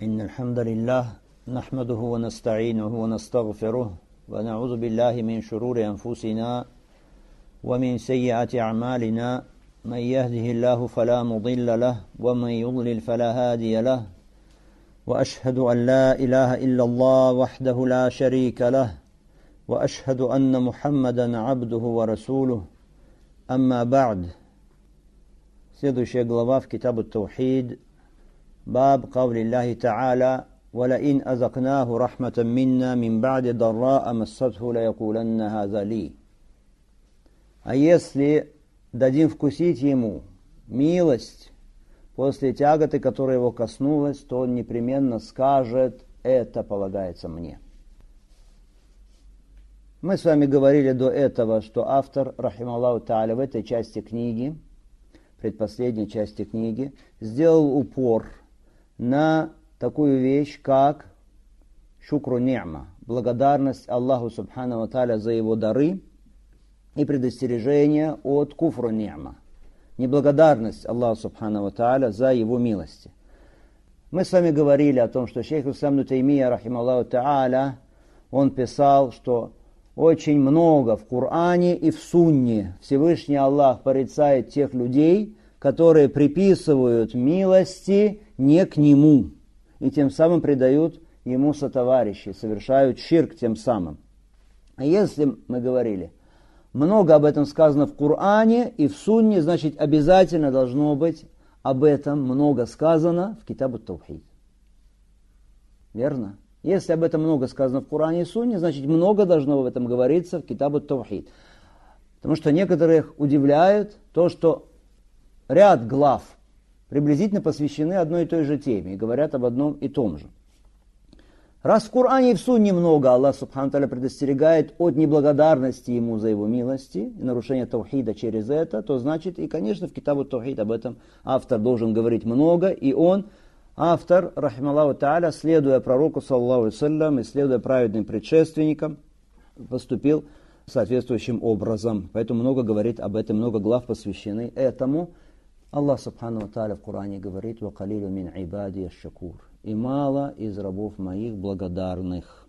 إن الحمد لله نحمده ونستعينه ونستغفره ونعوذ بالله من شرور أنفسنا ومن سيئات أعمالنا من يهده الله فلا مضل له ومن يضلل فلا هادي له وأشهد أن لا إله إلا الله وحده لا شريك له وأشهد أن محمدا عبده ورسوله أما بعد. Следующая глава в Китабу Таухид. باب قول الله تعالى ولئن أذقناه رحمة منا من بعد ضراء مسته ليقولن هذا لي. А если дадим вкусить ему милость после тяготы, которая его коснулась, то он непременно скажет: это полагается мне. Мы с вами говорили до этого, что автор, рахималлаху тааля, в этой части книги, предпоследней части книги, сделал упор на такую вещь, как шукру ни'ма, благодарность Аллаху субхану ва тааля за его дары и предостережение от куфру ни'ма, неблагодарность Аллаху субхану ва тааля за его милости. Мы с вами говорили о том, что шейх ислам ибн Таймия, рахималлаху тааля, он писал, что очень много в Коране и в Сунне Всевышний Аллах порицает тех людей, которые приписывают милости не к Нему, и тем самым предают Ему сотоварищей, совершают ширк тем самым. А если, мы говорили, много об этом сказано в Коране и в Сунне, значит обязательно должно быть об этом много сказано в Китабу Таухид. Верно? Если об этом много сказано в Коране и Сунне, значит много должно об этом говориться в Китабу Таухид. Потому что некоторых удивляет то, что ряд глав приблизительно посвящены одной и той же теме и говорят об одном и том же. Раз в Коране и в Сунне много Аллах субхану ва тааля предостерегает от неблагодарности Ему за Его милости и нарушения таухида через это, то значит и, конечно, в Китабу Таухид об этом автор должен говорить много, и он, автор, рахималлаху тааля, следуя пророку, саллаллаху алейхи ва саллям, и следуя праведным предшественникам, поступил соответствующим образом. Поэтому много говорит об этом, много глав посвящены этому. Аллах субхану ва тааля в Коране говорит: «Ва калилю мин ибади аш-шакур», и мало из рабов моих благодарных.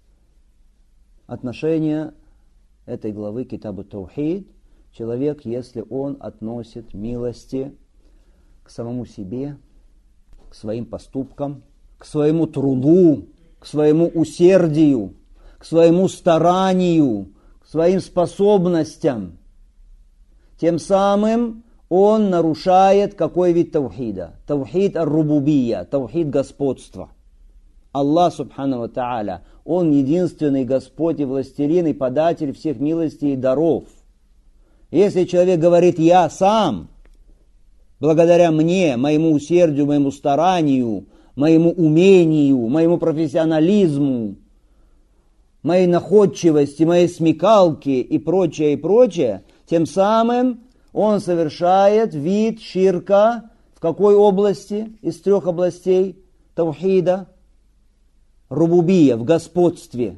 Отношение этой главы Китабу Таухид: человек, если он относит милости к самому себе, к своим поступкам, к своему труду, к своему усердию, к своему старанию, к своим способностям, тем самым он нарушает какой вид таухида? Таухид ар-рубубия, таухид господства. Аллах субхану ва тааля, Он единственный Господь и властелин и податель всех милостей и даров. Если человек говорит: я сам, благодаря мне, моему усердию, моему старанию, моему умению, моему профессионализму, моей находчивости, моей смекалке и прочее, тем самым он совершает вид ширка в какой области из трех областей таухида? Рубубия, в господстве.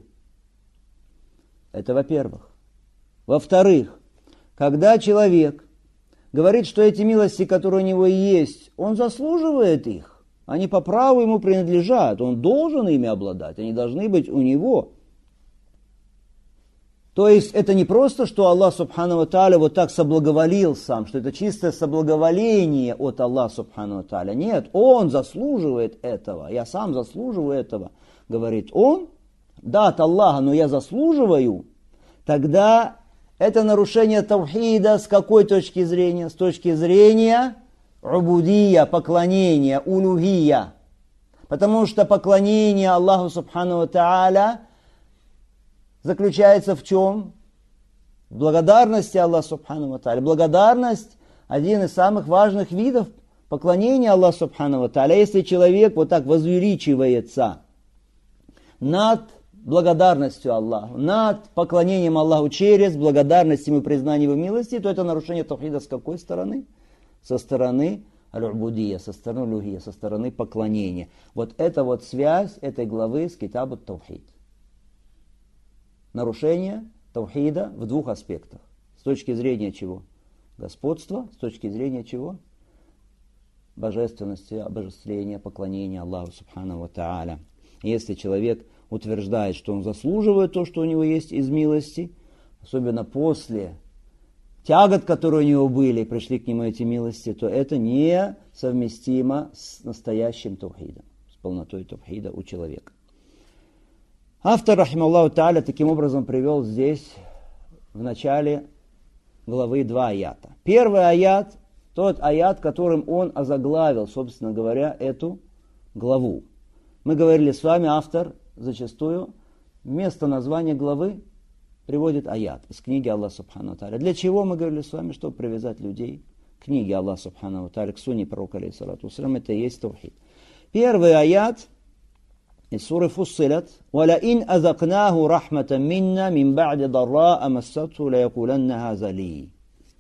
Это во-первых. Во-вторых, когда человек говорит, что эти милости, которые у него есть, он заслуживает их, они по праву ему принадлежат, он должен ими обладать, они должны быть у него. То есть это не просто, что Аллах субхану ва тааля вот так соблаговолил сам, что это чистое соблаговоление от Аллаха субхану ва тааля. Нет, он заслуживает этого, я сам заслуживаю этого, говорит он. Да, от Аллаха, но я заслуживаю. Тогда это нарушение таухида с какой точки зрения? С точки зрения убудия, поклонения, улухия. Потому что поклонение Аллаху субхану ва тааля заключается в чем? В благодарности Аллаха субхану ва тааля. Благодарность – один из самых важных видов поклонения Аллаху субхану ва тааля. Если человек вот так возвеличивается над благодарностью Аллаху, над поклонением Аллаху через благодарность Ему и признание Его милости, то это нарушение таухида с какой стороны? Со стороны аль-убудия, со стороны лухия, со стороны поклонения. Вот это вот связь этой главы с Китабу Таухид. Нарушение таухида в двух аспектах. С точки зрения чего? Господства. С точки зрения чего? божественности, обожествления, поклонения Аллаху Субхану ва Тааля. Если человек утверждает, что он заслуживает то, что у него есть из милости, особенно после тягот, которые у него были, пришли к нему эти милости, то это не совместимо с настоящим таухидом, с полнотой таухида у человека. Автор, рахималлаху тааля, таким образом привел здесь в начале главы 2 аята. Первый аят, тот аят, которым он озаглавил, собственно говоря, эту главу. Мы говорили с вами, автор зачастую вместо названия главы приводит аят из книги Аллаха Субхану ва Тааля. Для чего мы говорили с вами? Чтобы привязать людей к книге Аллаха Субхану ва Тааля, к сунне пророка, алейхиссалату вассалям. Это и есть таухид. Первый аят из суры Фуссилат. وَلَئِنْ أَذَقْنَاهُ رَحْمَةً مِنَّا مِنْ بَعْدِ ضَرَّاءَ مَسَّتْهُ لَيَقُولَنَّ هَذَا لِي.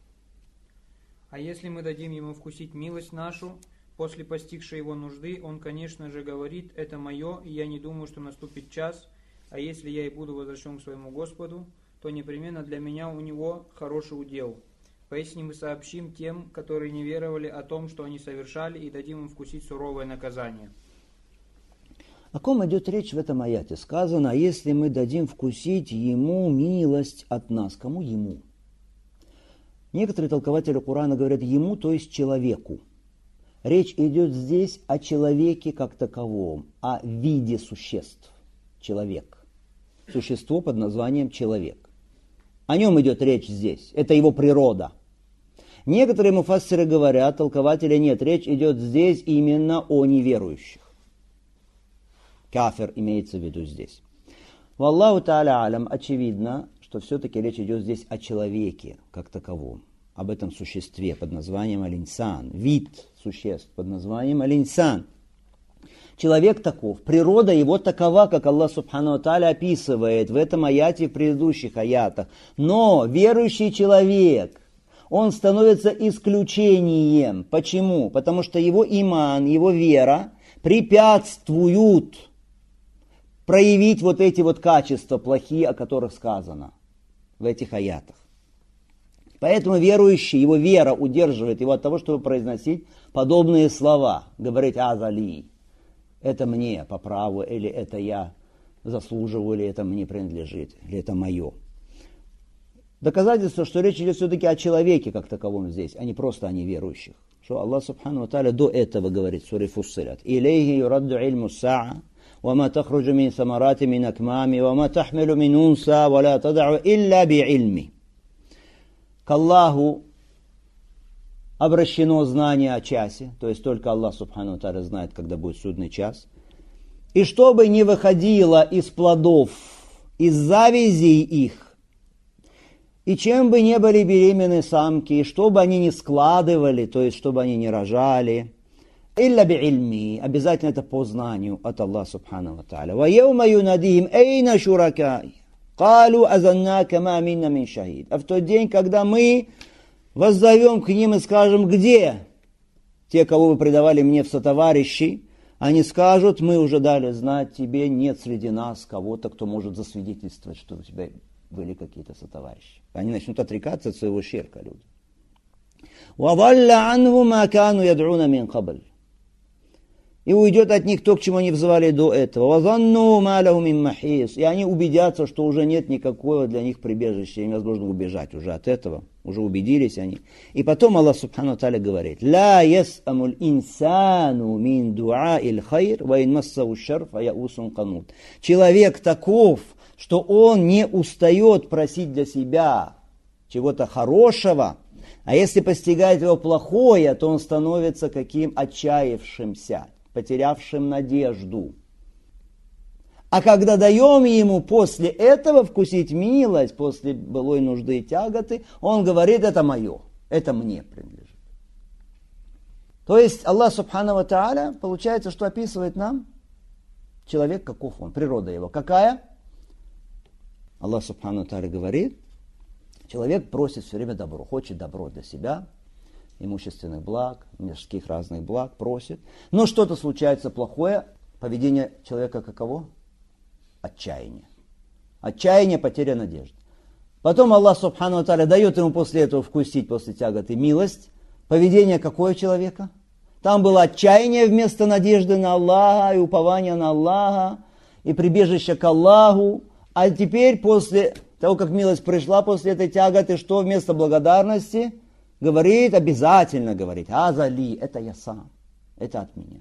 А если мы дадим ему вкусить милость нашу, после постигшей его нужды, он, конечно же, говорит: это мое, и я не думаю, что наступит час, а если я и буду возвращен к своему Господу, то непременно для меня у него хороший удел. Поистине мы сообщим тем, которые не веровали, о том, что они совершали, и дадим им вкусить суровое наказание. О ком идет речь в этом аяте? Сказано, если мы дадим вкусить ему милость от нас. Кому ему? Некоторые толкователи Корана говорят ему, то есть человеку. Речь идет здесь о человеке как таковом, о виде существ. Человек. Существо под названием человек. О нем идет речь здесь. Это его природа. Некоторые муфассиры говорят, толкователи, нет, речь идет здесь именно о неверующих. Кафир имеется в виду здесь. Валлаху та'аля алям, очевидно, что все-таки речь идет здесь о человеке как таковом. Об этом существе под названием аль-инсан. Вид существ под названием аль-инсан. Человек таков, природа его такова, как Аллах Субхану ва Тааля описывает в этом аяте и в предыдущих аятах. Но верующий человек, он становится исключением. Почему? Потому что его иман, его вера препятствуют проявить вот эти вот качества плохие, о которых сказано в этих аятах. Поэтому верующий, его вера удерживает его от того, чтобы произносить подобные слова. Говорить «азали», это мне по праву, или это я заслуживаю, или это мне принадлежит, или это мое. Доказательство, что речь идет все-таки о человеке как таковом здесь, а не просто о неверующих. Что Аллах Субхану ва Тааля до этого говорит в суре Фуссилат. «Илейхи юрадду ильму саа, وما تخرج من ثمرات من أكمام وما تحمل من أنثى ولا تضع إلا بعلمه». К Аллаху обращено знание о часе, то есть только Аллах Субхану ва Тааля знает, когда будет судный час. И чтобы не выходило из плодов, из завязей их, и чем бы не были беременны самки, и чтобы они не складывали, то есть чтобы они не рожали, «Илля би'ильми», обязательно это по знанию от Аллаха Субхану ва Тааля. «Ва яума юнадихим эйна шуракай, калу азаннака ма минна мин шахид». А в тот день, когда мы воззовем к ним и скажем: где те, кого вы предавали мне в сотоварищи, они скажут: мы уже дали знать тебе, нет среди нас кого-то, кто может засвидетельствовать, что у тебя были какие-то сотоварищи. Они начнут отрекаться от своего ширка, люди. «Вадалля анху ма кану яд'уна мин кабль». И уйдет от них то, к чему они взывали до этого. «Вазанну ма лаху мин махис». И они убедятся, что уже нет никакого для них прибежища, им возможно убежать уже от этого. Уже убедились они. И потом Аллах Субхану ва Тааля говорит: «Ла яс'амуль инсану мин дуа'иль хайр, ва ин массаху шарр фа яусун канут». Человек таков, что он не устает просить для себя чего-то хорошего, а если постигает его плохое, то он становится каким? Отчаявшимся, потерявшим надежду. А когда даем ему после этого вкусить милость, после былой нужды и тяготы, он говорит: это мое, это мне принадлежит. То есть Аллах Субхану ва Тааля, получается, что описывает нам человек, каков он, природа его. Какая? Аллах Субхану ва Тааля говорит: человек просит все время добро, хочет добро для себя, имущественных благ, мирских разных благ, просит. Но что-то случается плохое, поведение человека каково? Отчаяние. Отчаяние, потеря надежды. Потом Аллах Субхану ва Тааля дает ему после этого вкусить, после тяготы, милость. Поведение какое человека? Там было отчаяние вместо надежды на Аллаха и упования на Аллаха, и прибежище к Аллаху. А теперь, после того, как милость пришла, после этой тяготы, что вместо благодарности говорит, обязательно говорит, азали, это я сам, это от меня.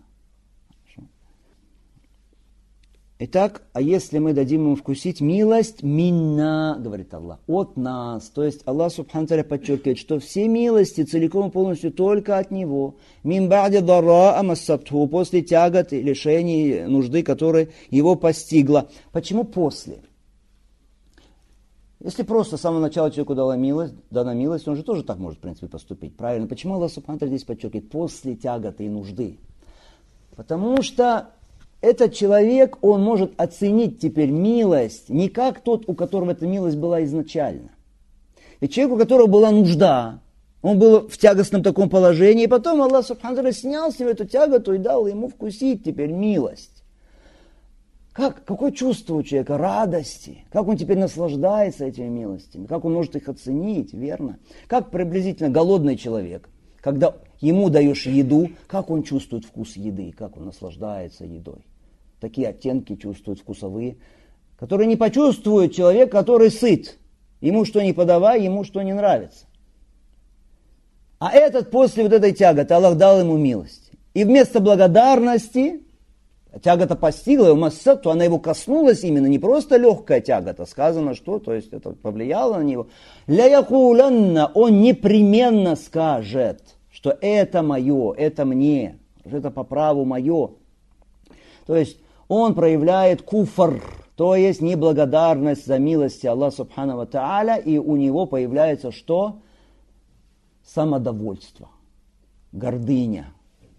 Итак, а если мы дадим ему вкусить милость, минна, говорит Аллах, от нас. То есть Аллах Субхану Тааля подчеркивает, что все милости целиком и полностью только от Него. Мин ба'ди дарра амассабтху, после тяготы, лишений, нужды, которая его постигла. Почему после? Если просто с самого начала человеку дана милость, он же тоже так может, в принципе, поступить. Правильно? Почему Аллах Субхану Тааля здесь подчеркивает после тяготы и нужды? Потому что этот человек, он может оценить теперь милость не как тот, у которого эта милость была изначально. И человек, у которого была нужда, он был в тягостном таком положении, и потом Аллах Субхану Тааля снял с него эту тяготу и дал ему вкусить теперь милость. Какое чувство у человека? Радости. Как он теперь наслаждается этими милостями? Как он может их оценить, верно? Как приблизительно голодный человек, когда ему даешь еду, как он чувствует вкус еды, как он наслаждается едой. Такие оттенки чувствуют вкусовые, которые не почувствует человек, который сыт. Ему что не подавай, ему что не нравится. А этот после вот этой тяготы Аллах дал ему милость. И вместо благодарности тягота постигла его массату, она его коснулась именно, не просто легкая тягота, сказано что, то есть это повлияло на него. Ля якулянна, он непременно скажет, что это мое, это мне, что это по праву мое. То есть он проявляет куфр, то есть неблагодарность за милости Аллаха Субхану ва Тааля, и у него появляется что? Самодовольство, гордыня.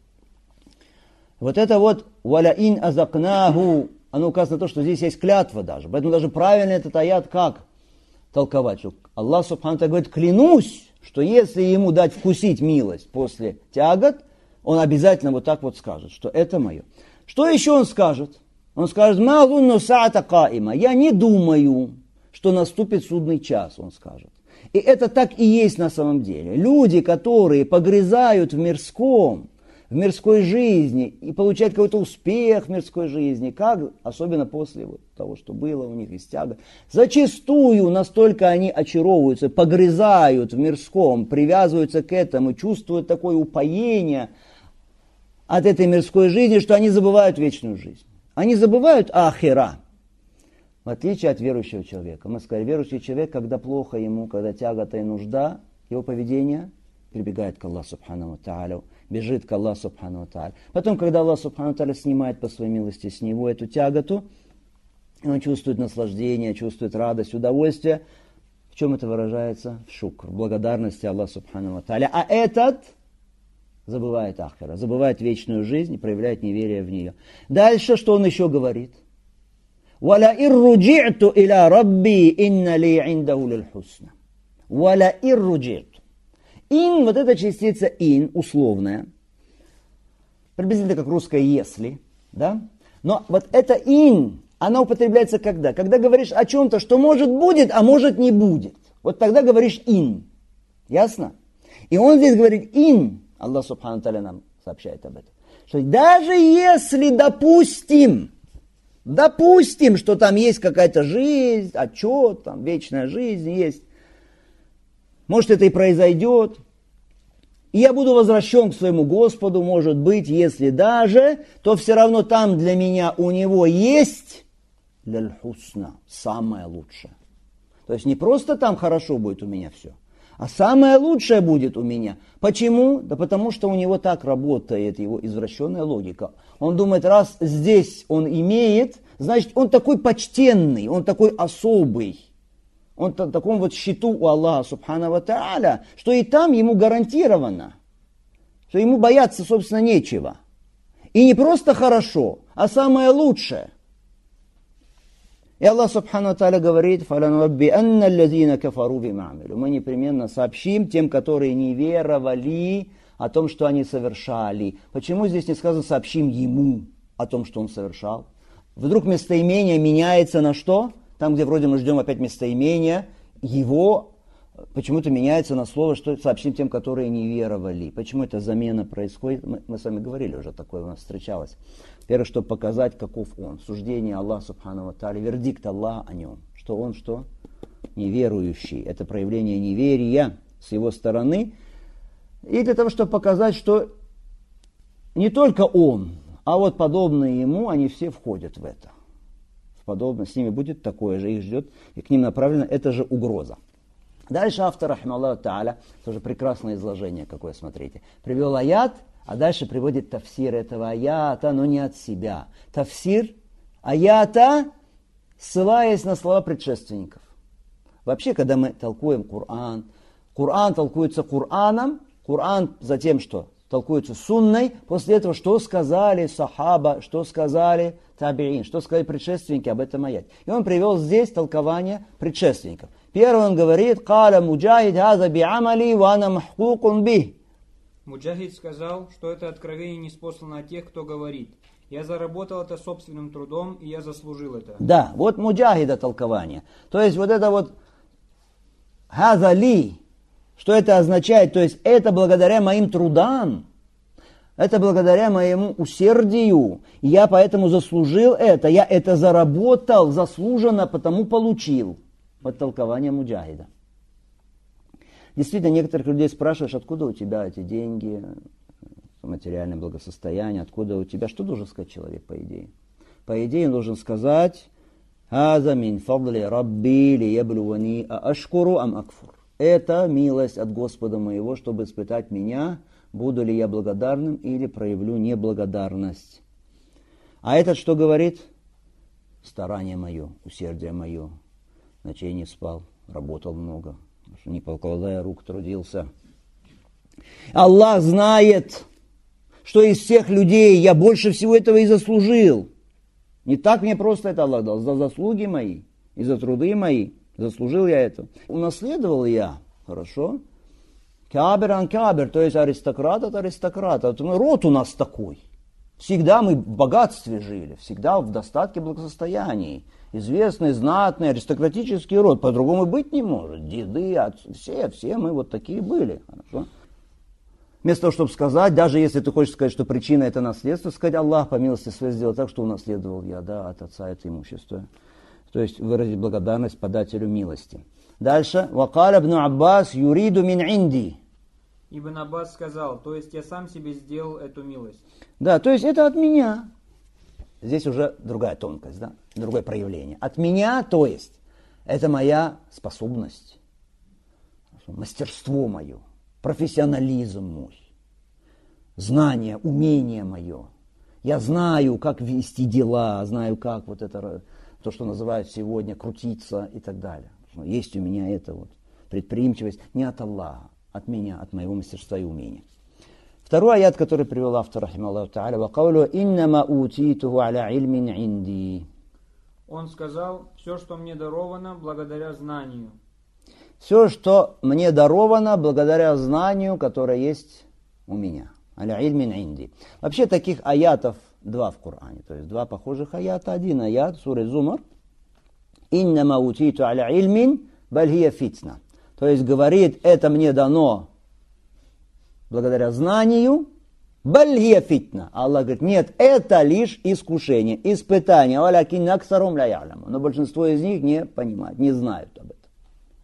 Вот это вот «Валя ин азакнаху», оно указано на то, что здесь есть клятва даже. Поэтому даже правильно этот аят как толковать? Что Аллах Субхану Тааля говорит, клянусь, что если ему дать вкусить милость после тягот, он обязательно вот так вот скажет, что это мое. Что еще он скажет? Он скажет, «Мазунну саата каима», я не думаю, что наступит судный час, он скажет. И это так и есть на самом деле. Люди, которые погрязают в мирской жизни и получают какой-то успех в мирской жизни, как, особенно после вот того, что было у них из тягот, зачастую настолько они очаровываются, погрязают в мирском, привязываются к этому, чувствуют такое упоение от этой мирской жизни, что они забывают вечную жизнь. Они забывают ахира, в отличие от верующего человека. Мы сказали, верующий человек, когда плохо ему, когда тягота и нужда, его поведение прибегает к Аллаху Субхану ва Тааля, бежит к Аллаху Субхану ва Тааля. Потом, когда Аллах Субхану ва Тааля снимает по своей милости с него эту тяготу, он чувствует наслаждение, чувствует радость, удовольствие. В чем это выражается? В шукр, в благодарности Аллаху Субхану ва Тааля. А этот забывает ахира, забывает вечную жизнь и проявляет неверие в нее. Дальше, что он еще говорит? «Валя ирруджи'ту иля рабби инна ли индаху лил хусна». «Валя ирруджи'ту». Ин, вот эта частица ин, условная, приблизительно как русское «если», да? Но вот эта ин, она употребляется когда? Когда говоришь о чем-то, что может будет, а может не будет. Вот тогда говоришь ин. Ясно? И он здесь говорит ин. Аллах Субхану Тааля нам сообщает об этом. Что даже если допустим, что там есть какая-то жизнь, отчет, там вечная жизнь есть, может это и произойдет, и я буду возвращен к своему Господу, может быть, если даже, то все равно там для меня у него есть ляль-хусна, самое лучшее. То есть не просто там хорошо будет у меня все, а самое лучшее будет у меня. Почему? Да потому что у него так работает его извращенная логика. Он думает, раз здесь он имеет, значит он такой почтенный, он такой особый. Он в таком вот счету у Аллаха Субхану ва Тааля, что и там ему гарантировано, что ему бояться, собственно, нечего. И не просто хорошо, а самое лучшее. И Аллах Субхану ва Тааля говорит, «Фалануббианна аллазина кафару бима амилу». Мы непременно сообщим тем, которые не веровали, о том, что они совершали. Почему здесь не сказано «сообщим ему» о том, что он совершал? Вдруг местоимение меняется на что? Там, где вроде мы ждем опять местоимения, его почему-то меняется на слово, что сообщим тем, которые не веровали. Почему эта замена происходит? Мы с вами говорили уже, такое у нас встречалось. Первое, чтобы показать, каков он. Суждение Аллаха Субхану ва Тааля, вердикт Аллаха о нем. Что он, что? Неверующий. Это проявление неверия с его стороны. И для того, чтобы показать, что не только он, а вот подобные ему, они все входят в это. Подобно с ними будет такое же, их ждет, и к ним направлена эта же угроза. Дальше автор, рахмаллаху тааля, тоже прекрасное изложение какое, смотрите. Привел аят, а дальше приводит тафсир этого аята, но не от себя. Тафсир аята, ссылаясь на слова предшественников. Вообще, когда мы толкуем Коран, Коран толкуется Кораном, Коран затем что? Толкуется сунной, после этого что сказали сахаба, что сказали табиин, что сказали предшественники об этом аяте. И он привел здесь толкование предшественников. Первый он говорит, «Каля муджахид хаза би'амали ва ана махкукун бих». Муджахид сказал, что это откровение ниспослано от тех, кто говорит: «Я заработал это собственным трудом, и я заслужил это». Да, вот муджахида толкование. То есть вот это вот «хаза ли», что это означает? То есть это благодаря моим трудам, это благодаря моему усердию, я поэтому заслужил это, я это заработал, заслуженно, потому получил. Вот толкование муджахида. Действительно, некоторых людей спрашиваешь, откуда у тебя эти деньги, материальное благосостояние, откуда у тебя, что должен сказать человек по идее? По идее он должен сказать, «Хаза мин фадли рабби лияблювани аашкуру ам акфур». Это милость от Господа моего, чтобы испытать меня, буду ли я благодарным или проявлю неблагодарность. А этот что говорит? Старание мое, усердие мое. Ночей не спал, работал много, не покладая рук, трудился. Аллах знает, что из всех людей я больше всего этого и заслужил. Не так мне просто это Аллах дал, за заслуги мои и за труды мои. Заслужил я это. Унаследовал я, хорошо. Кабер ан кабер, то есть аристократ от аристократа. Вот род у нас такой. Всегда мы в богатстве жили, всегда в достатке, благосостоянии. Известный, знатный, аристократический род. По-другому быть не может. Деды, отцы, все мы вот такие были. Хорошо. Вместо того, чтобы сказать, даже если ты хочешь сказать, что причина это наследство, сказать, Аллах по милости своей сделал так, что унаследовал я, да, от отца это имущество. То есть выразить благодарность подателю милости. Дальше. «Вакаля ибн Аббас юриду мин инди». Ибн Аббас сказал, то есть я сам себе сделал эту милость. Да, то есть это от меня. Здесь уже другая тонкость, да? Другое проявление. От меня, то есть, это моя способность, мастерство мое, профессионализм мой, знание, умение мое. Я знаю, как вести дела, знаю, как вот это... то, что называют сегодня крутиться и так далее. Есть у меня это вот предприимчивость не от Аллаха, от меня, от моего мастерства и умения. Второй аят, который привел автор, рахималлаху тааля, «Вакаулу иннама утитуху аля ильмин инди». Он сказал, все, что мне даровано, благодаря знанию. Все, что мне даровано, благодаря знанию, которое есть у меня. Аля ильмин инди. Вообще таких аятов два в Коране, то есть два похожих аята. Один аят, сура Зумар. «Иннама утиту аля ильмин, баль хия фитна». То есть говорит, это мне дано благодаря знанию, баль хия фитна. Аллах говорит, нет, это лишь искушение, испытание. «Валякин аксарум ля я'ламун». Но большинство из них не понимают, не знают об этом.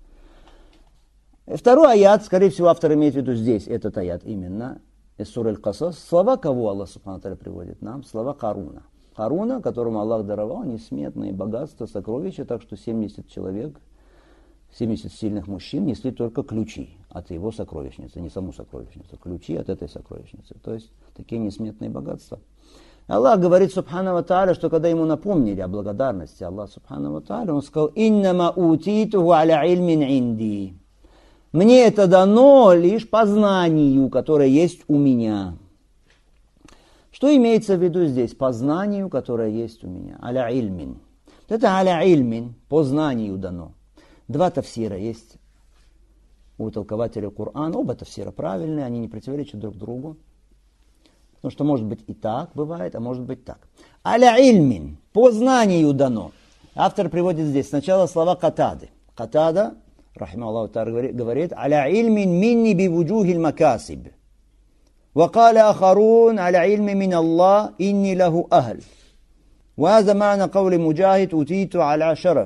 И второй аят, скорее всего, автор имеет в виду здесь, этот аят именно, из суры Аль-Касас. Слова кого Аллах Субхану ва Тааля приводит нам? Слова Каруна. Каруна, которому Аллах даровал несметные богатства, сокровища, так что 70 человек, 70 сильных мужчин несли только ключи от его сокровищницы, не саму сокровищницу, ключи от этой сокровищницы. То есть такие несметные богатства. Аллах говорит Субхану ва Тааля, что когда ему напомнили о благодарности Аллаха Субхану ва Тааля, он сказал, «Иннама утитуху аля ильмин инди». Мне это дано лишь по знанию, которое есть у меня. Что имеется в виду здесь? По знанию, которое есть у меня. Аля ильмин. Это аля ильмин, по знанию дано. Два тафсира есть у толкователя Корана. Оба тафсира правильные, они не противоречат друг другу. Потому что может быть и так бывает, а может быть так. Аля ильмин, по знанию дано. Автор приводит здесь сначала слова Катады. Катада, рахимахуллаху тааля, говорит: «Аля ильмин минни би вуджухил макасиб. وقال آخرون على علم من الله إني له أهل. وهذا معنى قول مجاهد أوتيت على شرف».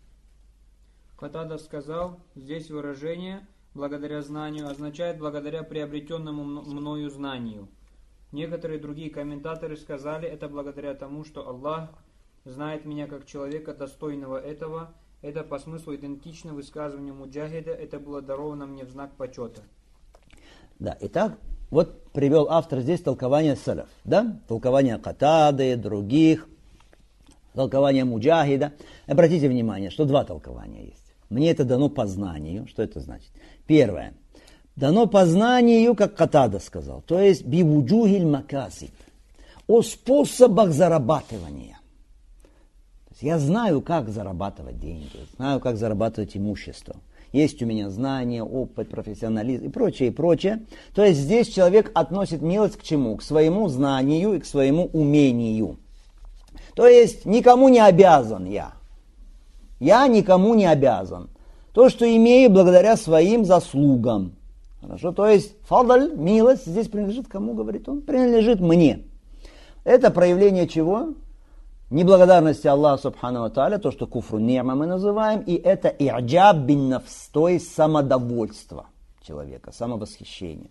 Катада сказал, здесь выражение «благодаря знанию» означает «благодаря приобретенному мною знанию». Некоторые другие комментаторы сказали, это благодаря тому, что Аллах знает меня как человека, достойного этого. Это по смыслу идентично высказыванию Муджахида, это было даровано мне в знак почета. Да, итак, вот привел автор здесь толкование салаф, да? Толкование Катады, других, толкование Муджахида. Обратите внимание, что два толкования есть. Мне это дано по знанию. Что это значит? Первое. Дано по знанию, как Катада сказал, то есть бивуджухиль макасиб, о способах зарабатывания. То есть я знаю, как зарабатывать деньги, знаю, как зарабатывать имущество. Есть у меня знания, опыт, профессионализм и прочее, и прочее. То есть здесь человек относит милость к чему? К своему знанию и к своему умению. То есть никому не обязан я. Я никому не обязан. То, что имею благодаря своим заслугам. Хорошо? То есть фадаль, милость, здесь принадлежит кому, говорит он? Принадлежит мне. Это проявление чего? Неблагодарности Аллаха Субхану ва Тааля, то, что куфру ни'ма мы называем, и это и'джаб бин нафс, то есть самодовольство человека, самовосхищение.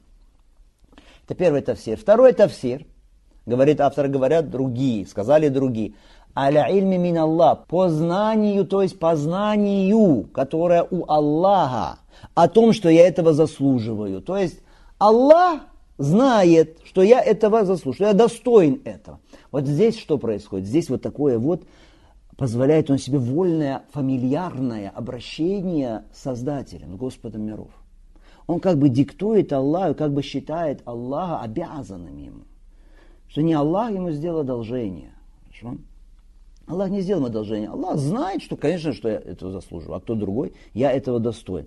Это первый тафсир. Второй тафсир, говорит автор, говорят другие, сказали другие. Аля ильми мин Аллах, по знанию, то есть по знанию, которое у Аллаха, о том, что я этого заслуживаю. То есть Аллах знает, что я этого заслуживаю, что я достоин этого. Вот здесь что происходит? Здесь вот такое вот позволяет он себе вольное, фамильярное обращение с Создателем, с Господом миров. Он как бы диктует Аллаху, как бы считает Аллаха обязанным ему. Что не Аллах ему сделал одолжение. Хорошо? Аллах не сделал ему одолжение. Аллах знает, что, конечно, что я этого заслуживаю, а кто другой, я этого достоин.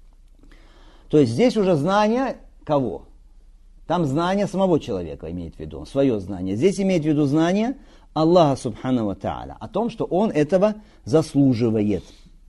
То есть здесь уже знание кого? Там знание самого человека имеет в виду, свое знание. Здесь имеет в виду знание Аллаха Субхану ва Тааля, о том, что он этого заслуживает.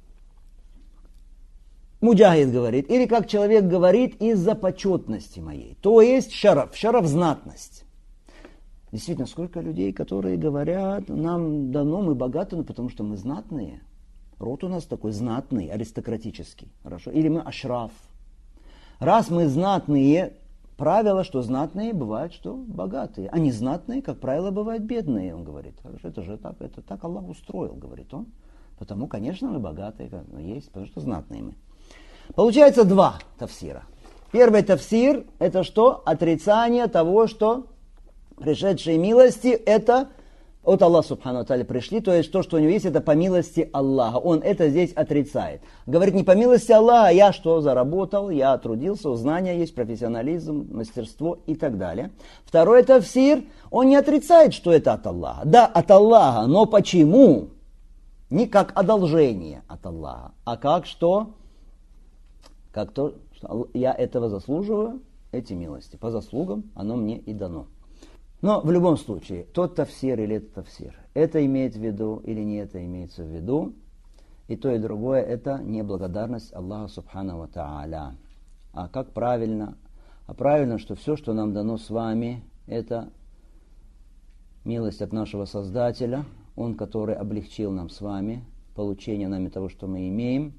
Муджахид говорит, или как человек говорит, из-за почетности моей. То есть шараф знатность. Действительно, сколько людей, которые говорят, нам дано, мы богаты, но потому что мы знатные. Род у нас такой знатный, аристократический. Хорошо? Или мы ашраф. Раз мы знатные, правило, что знатные бывают, что богатые. А незнатные, как правило, бывают бедные, он говорит. Хорошо, это же так, это так Аллах устроил, говорит он. Потому, конечно, мы богатые, есть, потому что знатные мы. Получается два тафсира. Первый тафсир, это что? Отрицание того, что пришедшие милости, это от Аллаха Субхану ва Тааля пришли, то есть то, что у него есть, это по милости Аллаха. Он это здесь отрицает. Говорит, не по милости Аллаха, я что заработал, я трудился, знания есть, профессионализм, мастерство и так далее. Второй тафсир, он не отрицает, что это от Аллаха. Да, от Аллаха, но почему? Не как одолжение от Аллаха, а как что? Как то, что я этого заслуживаю, эти милости. По заслугам оно мне и дано. Но в любом случае, тот тафсир или этот тафсир, это имеет в виду или не это имеется в виду, и то и другое, это неблагодарность Аллаха Субхану ва Тааля. А как правильно? А правильно, что все, что нам дано с вами, это милость от нашего Создателя, Он, который облегчил нам с вами получение нами того, что мы имеем.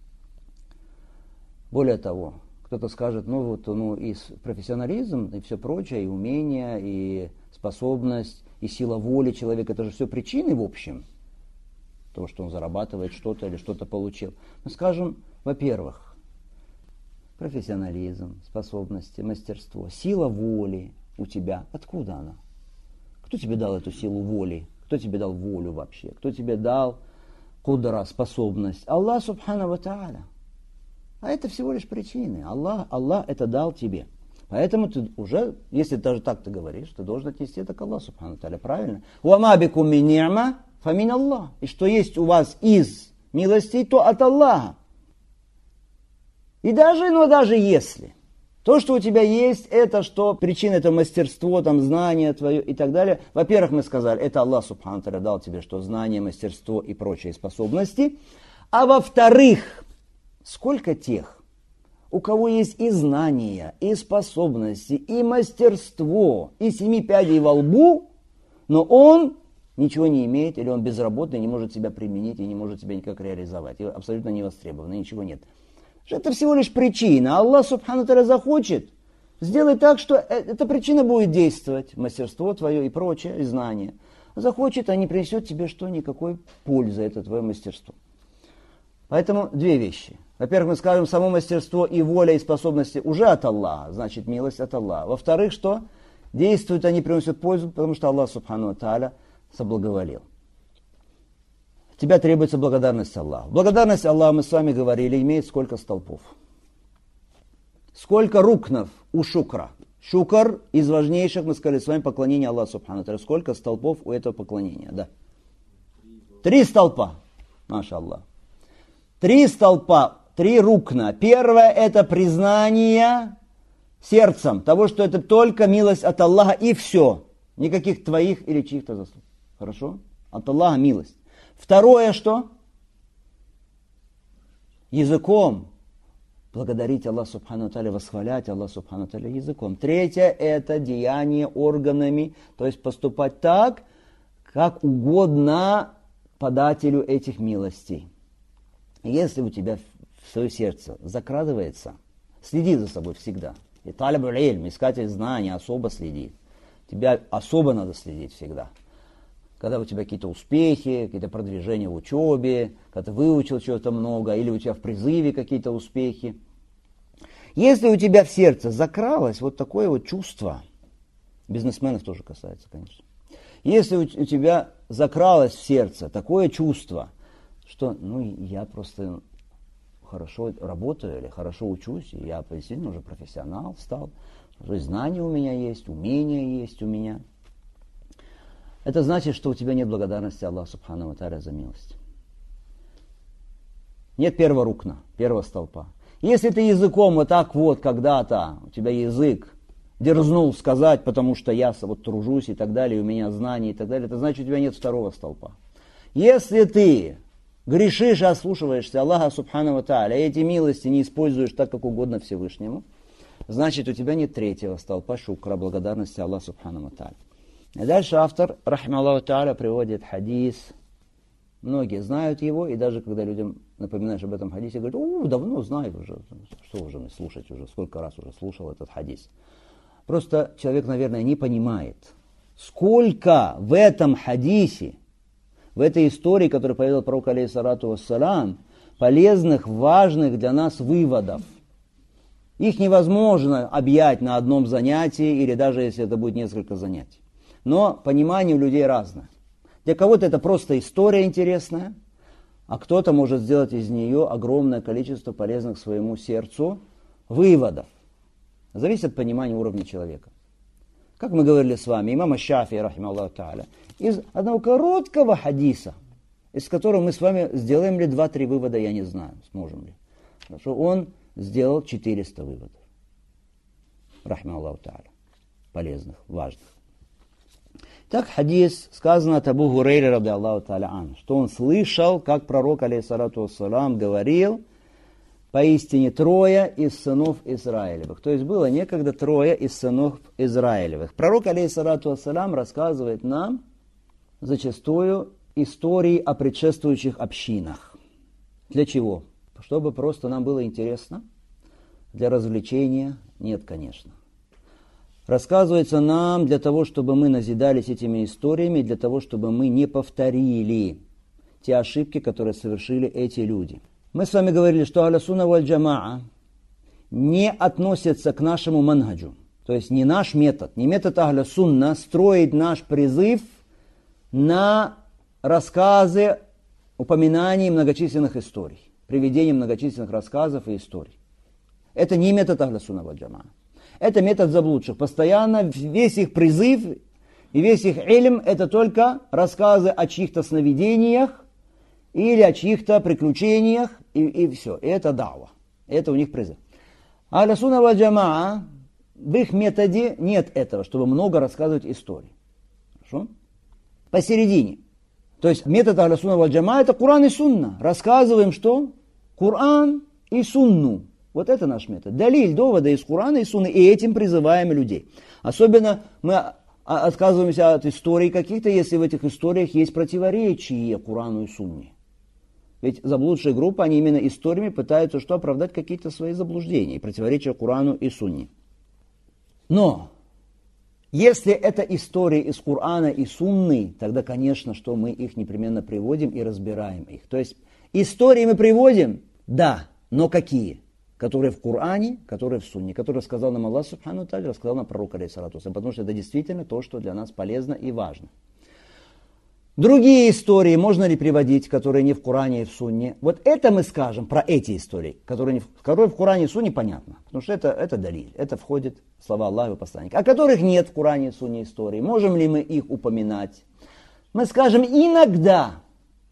Более того, кто-то скажет, и профессионализм, и все прочее, и умение, и способность, и сила воли человека, это же все причины в общем, того, что он зарабатывает что-то или что-то получил. Мы скажем, во-первых, профессионализм, способности, мастерство, сила воли у тебя, откуда она? Кто тебе дал эту силу воли? Кто тебе дал волю вообще? Кто тебе дал кудра, способность? Аллах Субхану ва Тааля. А это всего лишь причины. Аллах это дал тебе. Поэтому ты уже, если даже так ты говоришь, ты должен отнести это к Аллаху Субхану ва Тааля. Правильно? «Уама бикум мин ни'ма фамин Аллах». И что есть у вас из милостей, то от Аллаха. И даже если то, что у тебя есть, это что? Причина, это мастерство, там, знание твое и так далее. Во-первых, мы сказали, это Аллах Субхану ва Тааля дал тебе, что знание, мастерство и прочие способности. А во-вторых, сколько тех, у кого есть и знания, и способности, и мастерство, и 7 пядей во лбу, но он ничего не имеет, или он безработный, не может себя применить и не может себя никак реализовать. И абсолютно не востребован, ничего нет. Это всего лишь причина. Аллах Субхану Тааля захочет, сделай так, что эта причина будет действовать. Мастерство твое и прочее, и знания. Захочет, а не принесет тебе что? Никакой пользы это твое мастерство. Поэтому 2 вещи. Во-первых, мы скажем, само мастерство и воля, и способности уже от Аллаха, значит, милость от Аллаха. Во-вторых, что? Действуют они, приносят пользу, потому что Аллах Субхану Тааля соблаговолил. От тебя требуется благодарность Аллаху. Благодарность Аллаху, мы с вами говорили, имеет сколько столпов? Сколько рукнов у шукра? Шукр из важнейших, мы сказали с вами, поклонения Аллаху Субхану Тааля. Сколько столпов у этого поклонения? Да. 3 столпа. Маша Аллах. 3 столпа. 3 рукна. Первое это признание сердцем того, что это только милость от Аллаха и все. Никаких твоих или чьих-то заслуг. Хорошо? От Аллаха милость. Второе что? Языком. Благодарить Аллаха Субхану Тааля, восхвалять Аллаха Субхану Тааля языком. Третье это деяние органами, то есть поступать так, как угодно подателю этих милостей. Если у тебя в свое сердце закрадывается, следи за собой всегда. И талибуль ильм, искатель знаний, особо следит. Тебя особо надо следить всегда. Когда у тебя какие-то успехи, какие-то продвижения в учебе, когда ты выучил чего-то много, или у тебя в призыве какие-то успехи. Если у тебя в сердце закралось вот такое вот чувство, бизнесменов тоже касается, конечно. Если у тебя закралось в сердце такое чувство, что я просто хорошо работаю или хорошо учусь, и я действительно уже профессионал стал, уже знания у меня есть, умения есть у меня. Это значит, что у тебя нет благодарности Аллаху Субхану Тааля за милость. Нет первого рукна, первого столпа. Если ты языком вот так вот когда-то, у тебя язык дерзнул сказать, потому что я вот тружусь и так далее, у меня знания и так далее, это значит, у тебя нет второго столпа. Если ты грешишь и ослушиваешься Аллаха Субхану Тааля, и эти милости не используешь так, как угодно Всевышнему, значит, у тебя нет третьего столпа шукра, благодарности Аллаху Субхану Тааля. И дальше автор, рахималлаху Тааля, приводит хадис. Многие знают его, и даже когда людям напоминаешь об этом хадисе, говорят, давно знаю уже, что уже слушать уже, сколько раз уже слушал этот хадис. Просто человек, наверное, не понимает, сколько в этом хадисе, в этой истории, которую поведал пророк, алейхиссалату вассалам, полезных, важных для нас выводов. Их невозможно объять на одном занятии, или даже если это будет несколько занятий. Но понимание у людей разное. Для кого-то это просто история интересная, а кто-то может сделать из нее огромное количество полезных своему сердцу выводов. Зависит от понимания уровня человека. Как мы говорили с вами, имам Аш-Шафии, рахималлаху тааля, из одного короткого хадиса, из которого мы с вами сделаем ли 2-3 вывода, я не знаю, сможем ли. Потому что он сделал 400 выводов. Рахималлаху тааля. Полезных, важных. Так хадис сказано от Абу Хурейры, ради Аллаху тааля ан, что он слышал, как пророк, алейхиссалату вассалам, говорил, поистине 3 из сынов Израилевых. То есть было некогда 3 из сынов Израилевых. Пророк, алейхиссалату вассалам, рассказывает нам зачастую истории о предшествующих общинах. Для чего? Чтобы просто нам было интересно? Для развлечения? Нет, конечно. Рассказывается нам для того, чтобы мы назидались этими историями, для того, чтобы мы не повторили те ошибки, которые совершили эти люди. Мы с вами говорили, что ахлю сунна валь джамаа не относятся к нашему манхаджу. То есть не наш метод, не метод ахлю сунна строить наш призыв на рассказы, упоминания многочисленных историй, приведение многочисленных рассказов и историй. Это не метод ахлю сунна валь джамаа. Это метод заблудших. Постоянно весь их призыв и весь их илм это только рассказы о чьих-то сновидениях или о чьих-то приключениях и все. И это дава. Это у них призыв. Ахлю сунна валь джамаа, в их методе нет этого, чтобы много рассказывать историй. Хорошо? Посередине. То есть метод ахлю сунна валь джамаа это Куран и Сунна. Рассказываем что? Куран и сунну. Вот это наш метод. Далиль, доводы из Корана и сунны, и этим призываем людей. Особенно мы отказываемся от историй каких-то, если в этих историях есть противоречие Корану и сунне. Ведь заблудшие группы, они именно историями пытаются что? Оправдать какие-то свои заблуждения, противоречия Корану и сунне. Но если это истории из Корана и сунны, тогда, конечно, что мы их непременно приводим и разбираем их. То есть истории мы приводим, да, но какие? Которые в Коране, которые в сунне, которые сказал нам Аллах Субхану Тааля, рассказал нам пророк, алейхиссалату, потому что это действительно то, что для нас полезно и важно. Другие истории можно ли приводить, которые не в Коране и в сунне? Вот это мы скажем про эти истории, которые в Коране и в сунне, понятно. Потому что это далиль, это входит в слова Аллаха и посланника. А которых нет в Коране и в сунне истории, можем ли мы их упоминать? Мы скажем иногда,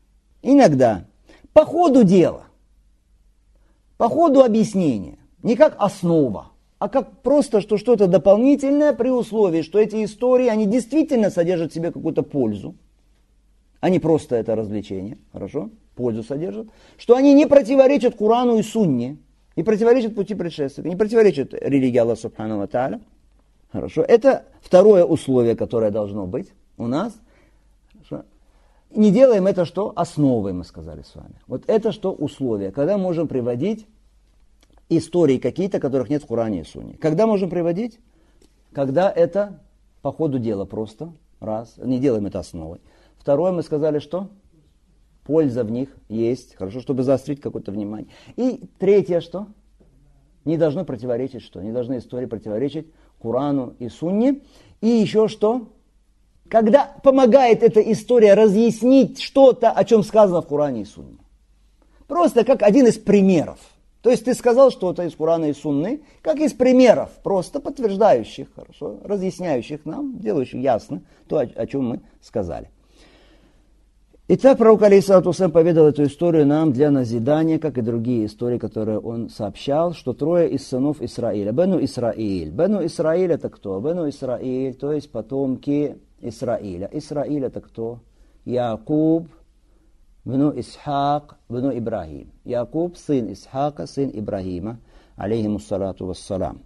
по ходу дела, по ходу объяснения, не как основа, а как просто что-то дополнительное при условии, что эти истории, они действительно содержат в себе какую-то пользу, а не просто это развлечение, хорошо, пользу содержат, что они не противоречат Корану и сунне, не противоречат пути предшественника, не противоречат религии Аллаха Субхану ва Тааля. Хорошо, это второе условие, которое должно быть у нас. Хорошо. Не делаем это что? Основой, мы сказали с вами. Вот это что условие, когда можем приводить истории какие-то, которых нет в Коране и сунне. Когда можем приводить? Когда это по ходу дела просто, раз, не делаем это основой. Второе, мы сказали, что польза в них есть, хорошо, чтобы заострить какое-то внимание. И третье, что? Не должно противоречить что? Не должны истории противоречить Корану и сунне. И еще что? Когда помогает эта история разъяснить что-то, о чем сказано в Коране и сунне. Просто как один из примеров. То есть ты сказал что-то из Корана и сунны, как из примеров, просто подтверждающих, хорошо, разъясняющих нам, делающих ясно то, о чем мы сказали. Итак, пророк алейхиссалату вассалям поведал эту историю нам для назидания, как и другие истории, которые он сообщал, что трое из сынов Исраиля. Бену Исраиль. Бену Исраиль это кто? Бену Исраиль, то есть потомки Исраиля. Исраиль это кто? Якуб, Бену Исхак, Бену Ибрахим. Якуб, сын Исхака, сын Ибрахима, алейхимуссалату вассалам.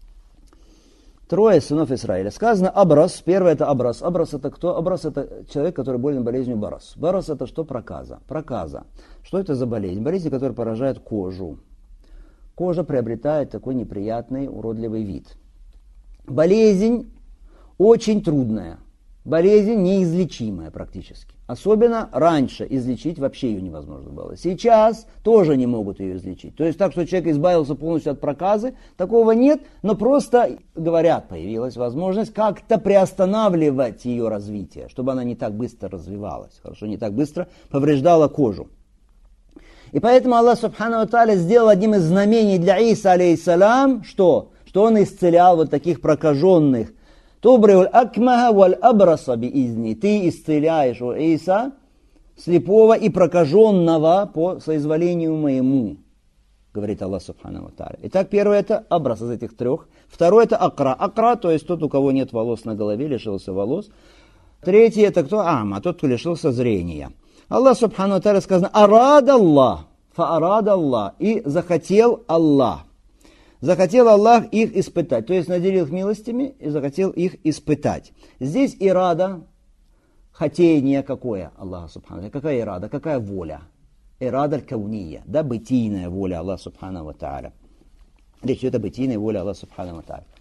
Трое сынов Израиля. Сказано Абрас. Первое это Абрас. Абрас это кто? Абрас это человек, который болен болезнью Барас. Барас это что? Проказа. Проказа. Что это за болезнь? Болезнь, которая поражает кожу. Кожа приобретает такой неприятный, уродливый вид. Болезнь очень трудная. Болезнь неизлечимая практически. Особенно раньше излечить вообще ее невозможно было. Сейчас тоже не могут ее излечить. То есть так, что человек избавился полностью от проказы, такого нет, но просто, говорят, появилась возможность как-то приостанавливать ее развитие, чтобы она не так быстро развивалась, хорошо, не так быстро повреждала кожу. И поэтому Аллах Субхану ва Тааля сделал одним из знамений для Иса, алейхиссалям, что он исцелял вот таких прокаженных. Тубриуль акмаха валь абраса биизни. Ты исцеляешь, о Иса, слепого и прокаженного по соизволению моему, говорит Аллах Субхану ва Тааля. Итак, первое это абрас из этих трех. Второе это акра. Акра, то есть тот, у кого нет волос на голове, лишился волос. Третье это кто? Ама, тот, кто лишился зрения. Аллах Субхану ва Тааля сказано арад Аллах, фаарад Аллах, и захотел Аллах. Захотел Аллах их испытать, то есть наделил их милостями и захотел их испытать. Здесь ирада, хотение какое Аллаха Субхану, какая ирада, какая воля? Ирада аль-кауния, да, бытийная воля Аллаха Субхану ва Тааля. Речь идет о бытийной воле Аллаха Субхану ва Тааля.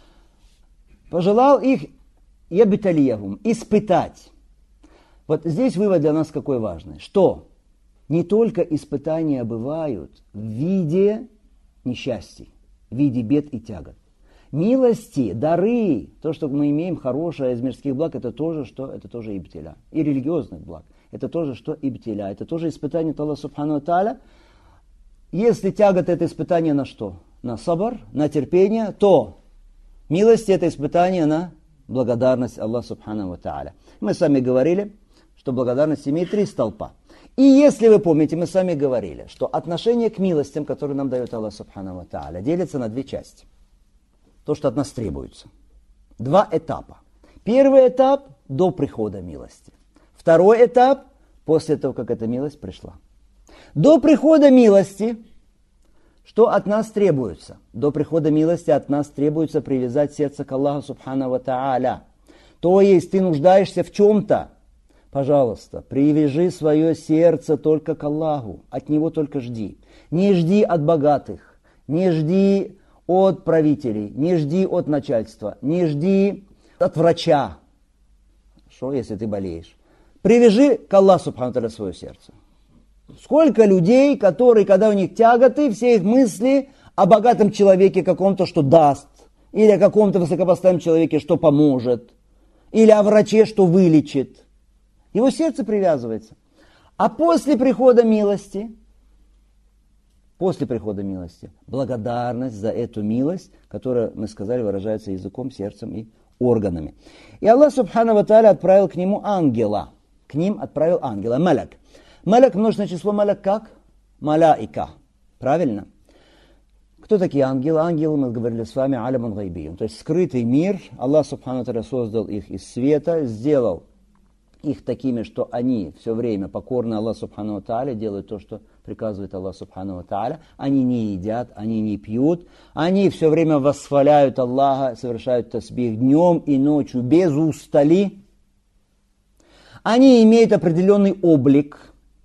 Пожелал их ябталиягум, испытать. Вот здесь вывод для нас какой важный, что не только испытания бывают в виде несчастий, в виде бед и тягот. Милости, дары, то, что мы имеем хорошее из мирских благ, это тоже что? Это тоже ибтиля. И религиозных благ. Это тоже что? Ибтиля. Это тоже испытание от Аллаха Субхану ва Тааля. Если тягот это испытание на что? На сабр, на терпение, то милости это испытание на благодарность Аллаха Субхану ва Тааля. Мы с вами говорили, что благодарность имеет три столпа. И если вы помните, мы с вами говорили, что отношение к милостям, которые нам дает Аллах Субхану ва Тааля, делится на две части. То, что от нас требуется. Два этапа. Первый этап до прихода милости. Второй этап после того, как эта милость пришла. До прихода милости Что от нас требуется? До прихода милости от нас требуется привязать сердце к Аллаху Субхану ва Тааля. То есть ты нуждаешься в чем-то, пожалуйста, привяжи свое сердце только к Аллаху, от Него только жди. Не жди от богатых, не жди от правителей, не жди от начальства, не жди от врача. Что, если ты болеешь? Привяжи к Аллаху Субхану ва Тааля свое сердце. Сколько людей, которые, когда у них тяготы, все их мысли о богатом человеке каком-то, что даст, или о каком-то высокопоставленном человеке, что поможет, или о враче, что вылечит. Его сердце привязывается. А после прихода милости, благодарность за эту милость, которая, мы сказали, выражается языком, сердцем и органами. И Аллах Субхану ва Тааля отправил к нему ангела. К ним отправил ангела, маляк. Маляк, множественное число маляк как? Маляика. Правильно? Кто такие ангелы? Ангелы, мы говорили с вами, алямун гайбиюн. То есть скрытый мир. Аллах Субхану ва Тааля создал их из света, сделал их такими, что они все время покорны Аллаху Субхану ва Тааля, делают то, что приказывает Аллах Субхану ва Тааля. Они не едят, они не пьют. Они все время восхваляют Аллаха, совершают тасбих днем и ночью без устали. Они имеют определенный облик.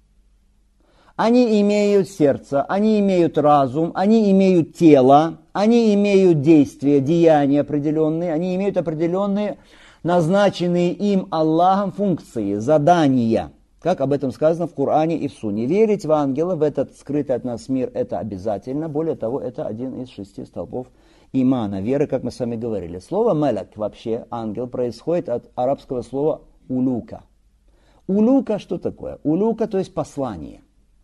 Они имеют сердце, они имеют разум, они имеют тело, они имеют действия, деяния определенные, они имеют определенные назначенные им Аллахом функции, задания. Как об этом сказано в Коране и в Сунне. Верить в ангела, в этот скрытый от нас мир, это обязательно. Более того, это один из 6 столпов имана, веры, как мы с вами говорили. Слово «маляк», вообще ангел, происходит от арабского слова «улука». Улука что такое? Улука, то есть послание.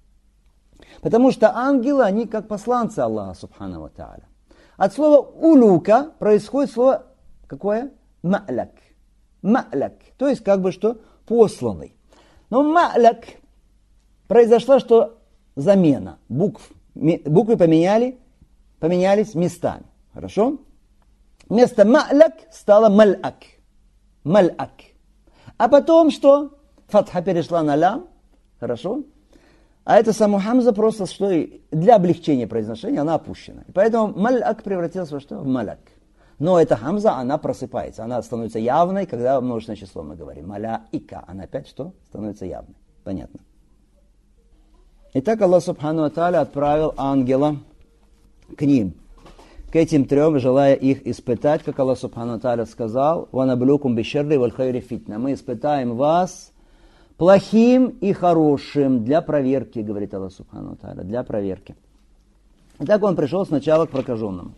Потому что ангелы, они как посланцы Аллаха Субхану ва Тааля. От слова улука происходит слово какое? Ма'ляк. Ма'ляк. То есть как бы что? Посланный. Но ма'ляк произошла что? Замена букв. Буквы поменялись местами. Хорошо? Вместо ма'ляк стало ма'ляк. Ма'ляк. А потом что? Фатха перешла на лям. Хорошо? А это саму хамза просто что для облегчения произношения она опущена. И поэтому маляк превратился во что? В маляк. Но эта хамза, она просыпается. Она становится явной, когда множественное число мы говорим. Маляика. Она опять что? Становится явной. Понятно. Итак, Аллах Субхану ва Тааля отправил ангела к ним. К этим 3, желая их испытать, как Аллах Субхану ва Тааля сказал, «Ванаблюкум бишерри валь хайри фитна». Мы испытаем вас плохим и хорошим для проверки, говорит Аллах Субхану ва Тааля, для проверки. Итак, он пришел сначала к прокаженному.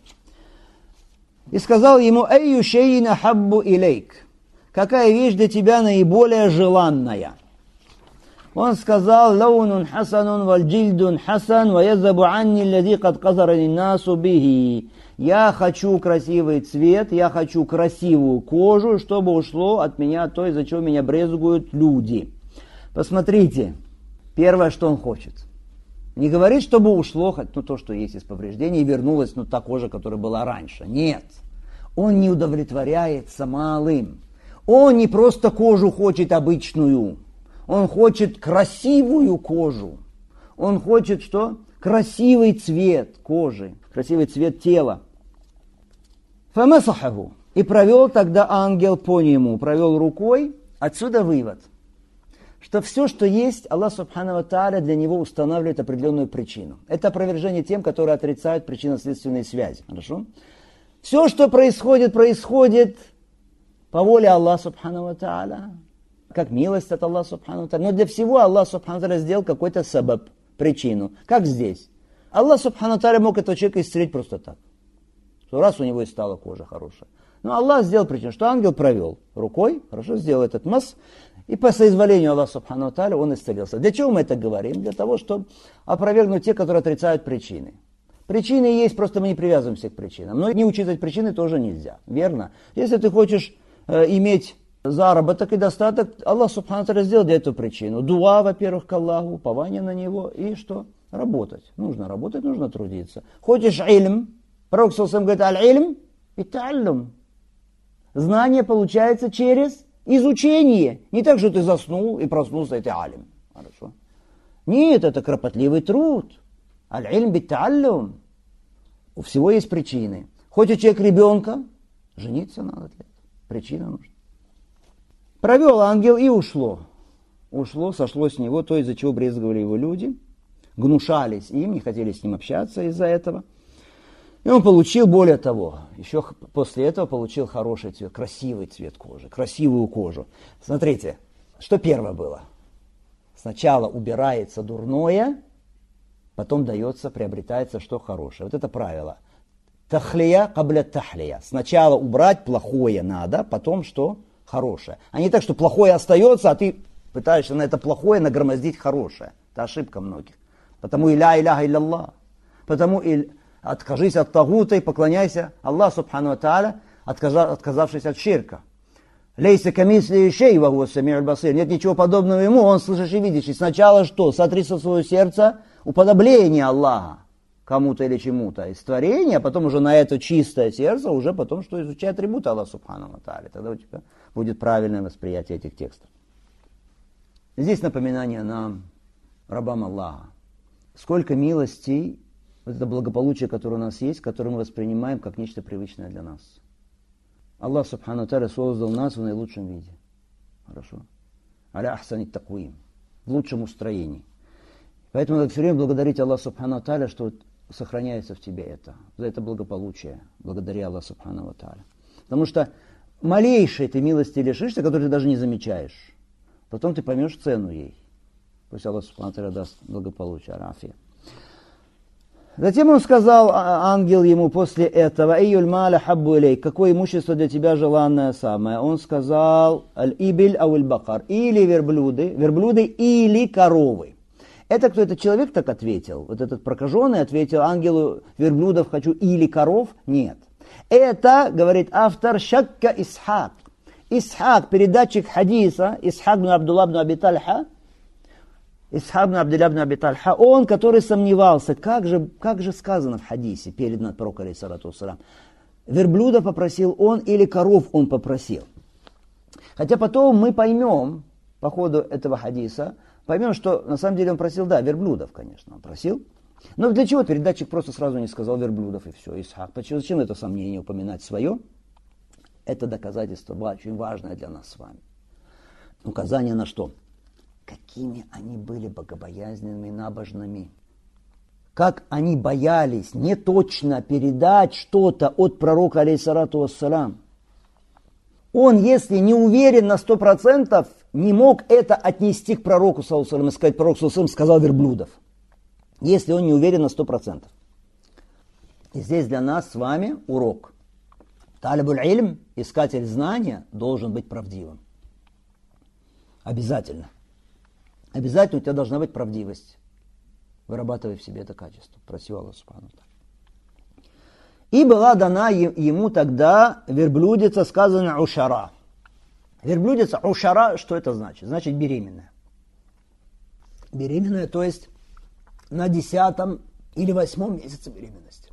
И сказал ему, «Айю шейин ахаббу илейк». Какая вещь для тебя наиболее желанная? Он сказал, «Лаунун хасанун валь джильдун хасан, ва язабу анни лади кад казарани насу бихи». Я хочу красивый цвет, я хочу красивую кожу, чтобы ушло от меня то, из-за чего меня брезгуют люди. Посмотрите, первое, что он хочет. Не говорит, чтобы ушло то, что есть из повреждений, и вернулась та кожа, которая была раньше. Нет. Он не удовлетворяется малым. Он не просто кожу хочет обычную. Он хочет красивую кожу. Он хочет что? Красивый цвет кожи, красивый цвет тела. Фамасахаху. И провел тогда ангел по нему, провел рукой. Отсюда вывод, что все, что есть, Аллах Субхану ва Тааля для него устанавливает определенную причину. Это опровержение тем, которые отрицают причинно-следственные связи. Хорошо? Все, что происходит по воле Аллаха Субхану ва Тааля, как милость от Аллаха Субхану ва Тааля. Но для всего Аллах Субхану ва Тааля сделал какой-то сабаб, причину. Как здесь. Аллах Субхану ва Тааля мог этого человека исцелить просто так. Что раз у него и стала кожа хорошая. Но Аллах сделал причину, что ангел провел рукой, хорошо, сделал этот масс, и по соизволению Аллаха Субхану ва Тааля он исцелился. Для чего мы это говорим? Для того, чтобы опровергнуть те, которые отрицают причины. Причины есть, просто мы не привязываемся к причинам. Но не учитывать причины тоже нельзя. Верно? Если ты хочешь иметь заработок и достаток, Аллах Субхану ва Тааля сделал для этого причину. Дуа, во-первых, к Аллаху, упование на Него, и что? Работать. Нужно работать, нужно трудиться. Хочешь ильм? Пророк Саллаллаху говорит, аль-ильм бит-тааллум. Знание получается через изучение. Не так, что ты заснул и проснулся, и ты алим. Хорошо. Нет, это кропотливый труд. Аль-ильм бит-тааллум. У всего есть причины. Хочет человек ребенка, жениться надо для этого. Причина нужна. Провел ангел и ушло. Ушло, сошло с него то, из-за чего брезговали его люди, гнушались им, не хотели с ним общаться из-за этого. И он получил, более того, еще после этого получил хороший цвет, красивый цвет кожи, красивую кожу. Смотрите, что первое было? Сначала убирается дурное, потом дается, приобретается что хорошее. Вот это правило. Тахлия кабля тахлия. Сначала убрать плохое надо, потом что? Хорошее. А не так, что плохое остается, а ты пытаешься на это плохое нагромоздить хорошее. Это ошибка многих. Потому и ля иляха илля. Потому и откажись от тагута и поклоняйся Аллаху субхану ва тааля, отказавшись от ширка. Лейса камисли шей ва хуа сами'уль басир. Нет ничего подобного ему, он слышащий и видящий. Сначала что? Сотри со своего сердца уподобление Аллаха кому-то или чему-то из творения, а потом уже на это чистое сердце, уже потом что изучай атрибуты Аллаха субхану ва тааля. Тогда у тебя будет правильное восприятие этих текстов. Здесь напоминание нам, рабам Аллаха, сколько милостей, вот это благополучие, которое у нас есть, которое мы воспринимаем как нечто привычное для нас. Аллах субхану ва тааля создал нас в наилучшем виде. Хорошо? Аля ахсани такуим. В лучшем устроении. Поэтому надо все время благодарить Аллаху субхану ва тааля, что сохраняется в тебе это. За это благополучие. Благодари Аллаху субхану ва тааля. Потому что малейшей ты милости лишишься, которую ты даже не замечаешь. Потом ты поймешь цену ей. Пусть Аллах субхану ва тааля даст благополучие. Арафия. Затем он сказал, ангел ему после этого, «Эйюль маля хаббу илейк», какое имущество для тебя желанное самое? Он сказал, «Аль-ибиль ауэль бакар», или верблюды или коровы. Это кто, этот человек так ответил? Вот этот прокаженный ответил ангелу, верблюдов хочу или коров? Нет. Это, говорит автор, шакка Исхак. Исхак, передатчик хадиса, Исхак бн Абдулла бн Аби Тальха, Исхак бн Абдулла бн Аби Тальха, он, который сомневался, как же сказано в хадисе, перед пророком алейхиссалату вассалям, верблюда попросил он или коров он попросил. Хотя потом мы поймем, по ходу этого хадиса, поймем, что на самом деле он просил, да, верблюдов, конечно, он просил. Но для чего передатчик просто сразу не сказал верблюдов и все, Исхак? Зачем это сомнение упоминать свое? Это доказательство очень важное для нас с вами. Указание на что? Какими они были богобоязненными, набожными. Как они боялись неточно передать что-то от пророка, алейхиссалату вассалям. Он, если не уверен на 100%, не мог это отнести к пророку, саллаллаху алейхи ва саллям, и сказать, пророк, саллаллаху алейхи ва саллям, сказал верблюдов. Если он не уверен на 100%. И здесь для нас с вами урок. Талибуль ильм, искатель знания, должен быть правдивым. Обязательно. Обязательно у тебя должна быть правдивость. Вырабатывай в себе это качество. Проси Аллаха субхану ва тааля. И была дана ему тогда верблюдица, сказано ушара. Верблюдица ушара, что это значит? Значит беременная. Беременная, то есть на 10 или 8 месяце беременности.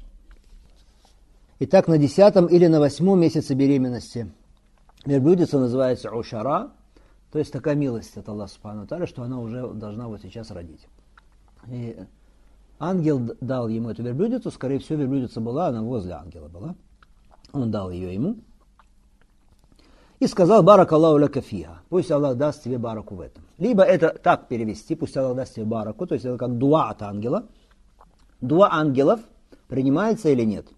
Итак, на 10 или на 8 месяце беременности верблюдица называется ушара. То есть такая милость от Аллаха субхану ва тааля, что она уже должна вот сейчас родить. И ангел дал ему эту верблюдицу, скорее всего, верблюдица была, она возле ангела была. Он дал ее ему. И сказал, барак Аллаху ляка фиха, пусть Аллах даст тебе бараку в этом. Либо это так перевести, пусть Аллах даст тебе бараку, то есть это как дуа от ангела. Дуа ангелов принимается или нет?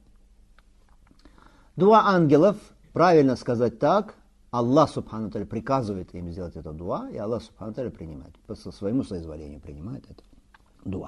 Дуа ангелов, правильно сказать так, Аллах субхану ва тааля приказывает им сделать это дуа, и Аллах субхану ва тааля принимает, по своему соизволению принимает это дуа.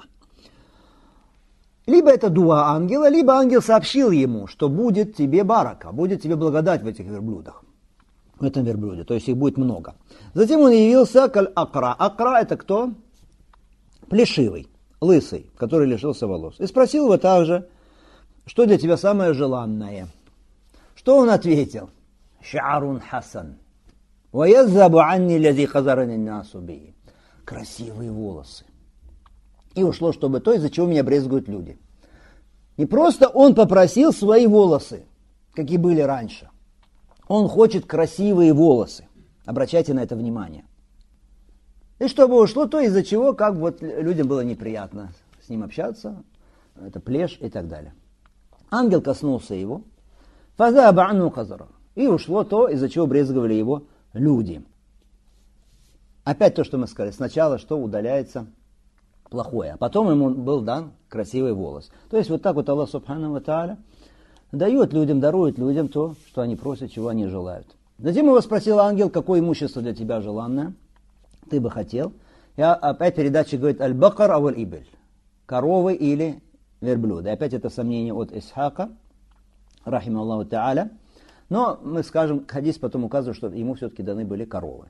Либо это дуа ангела, либо ангел сообщил ему, что будет тебе барака, будет тебе благодать в этих верблюдах, в этом верблюде, то есть их будет много. Затем он явился каль акра. Акра это кто? Плешивый, лысый, который лишился волос. И спросил его также, что для тебя самое желанное. Что он ответил? Ша'арун хасан. Ваяззабу анни лязи хазарани насу би. Красивые волосы. И ушло, чтобы то, из-за чего меня брезгуют люди. Не просто он попросил свои волосы, какие были раньше. Он хочет красивые волосы. Обращайте на это внимание. И чтобы ушло то, из-за чего как вот людям было неприятно с ним общаться, это плешь и так далее. Ангел коснулся его. Фазаба анну казара. И ушло то, из-за чего брезговали его люди. Опять то, что мы сказали. Сначала что удаляется плохое, а потом ему был дан красивый волос. То есть вот так вот Аллах Субхану ва Тааля дает людям, дарует людям то, что они просят, чего они желают. Затем его спросил ангел, какое имущество для тебя желанное ты бы хотел. И опять передача говорит аль-бакар аваль-ибель. Коровы или верблюды. Опять это сомнение от Исхака, рахима Аллаху Тааля. Но мы скажем, хадис потом указывает, что ему все-таки даны были коровы.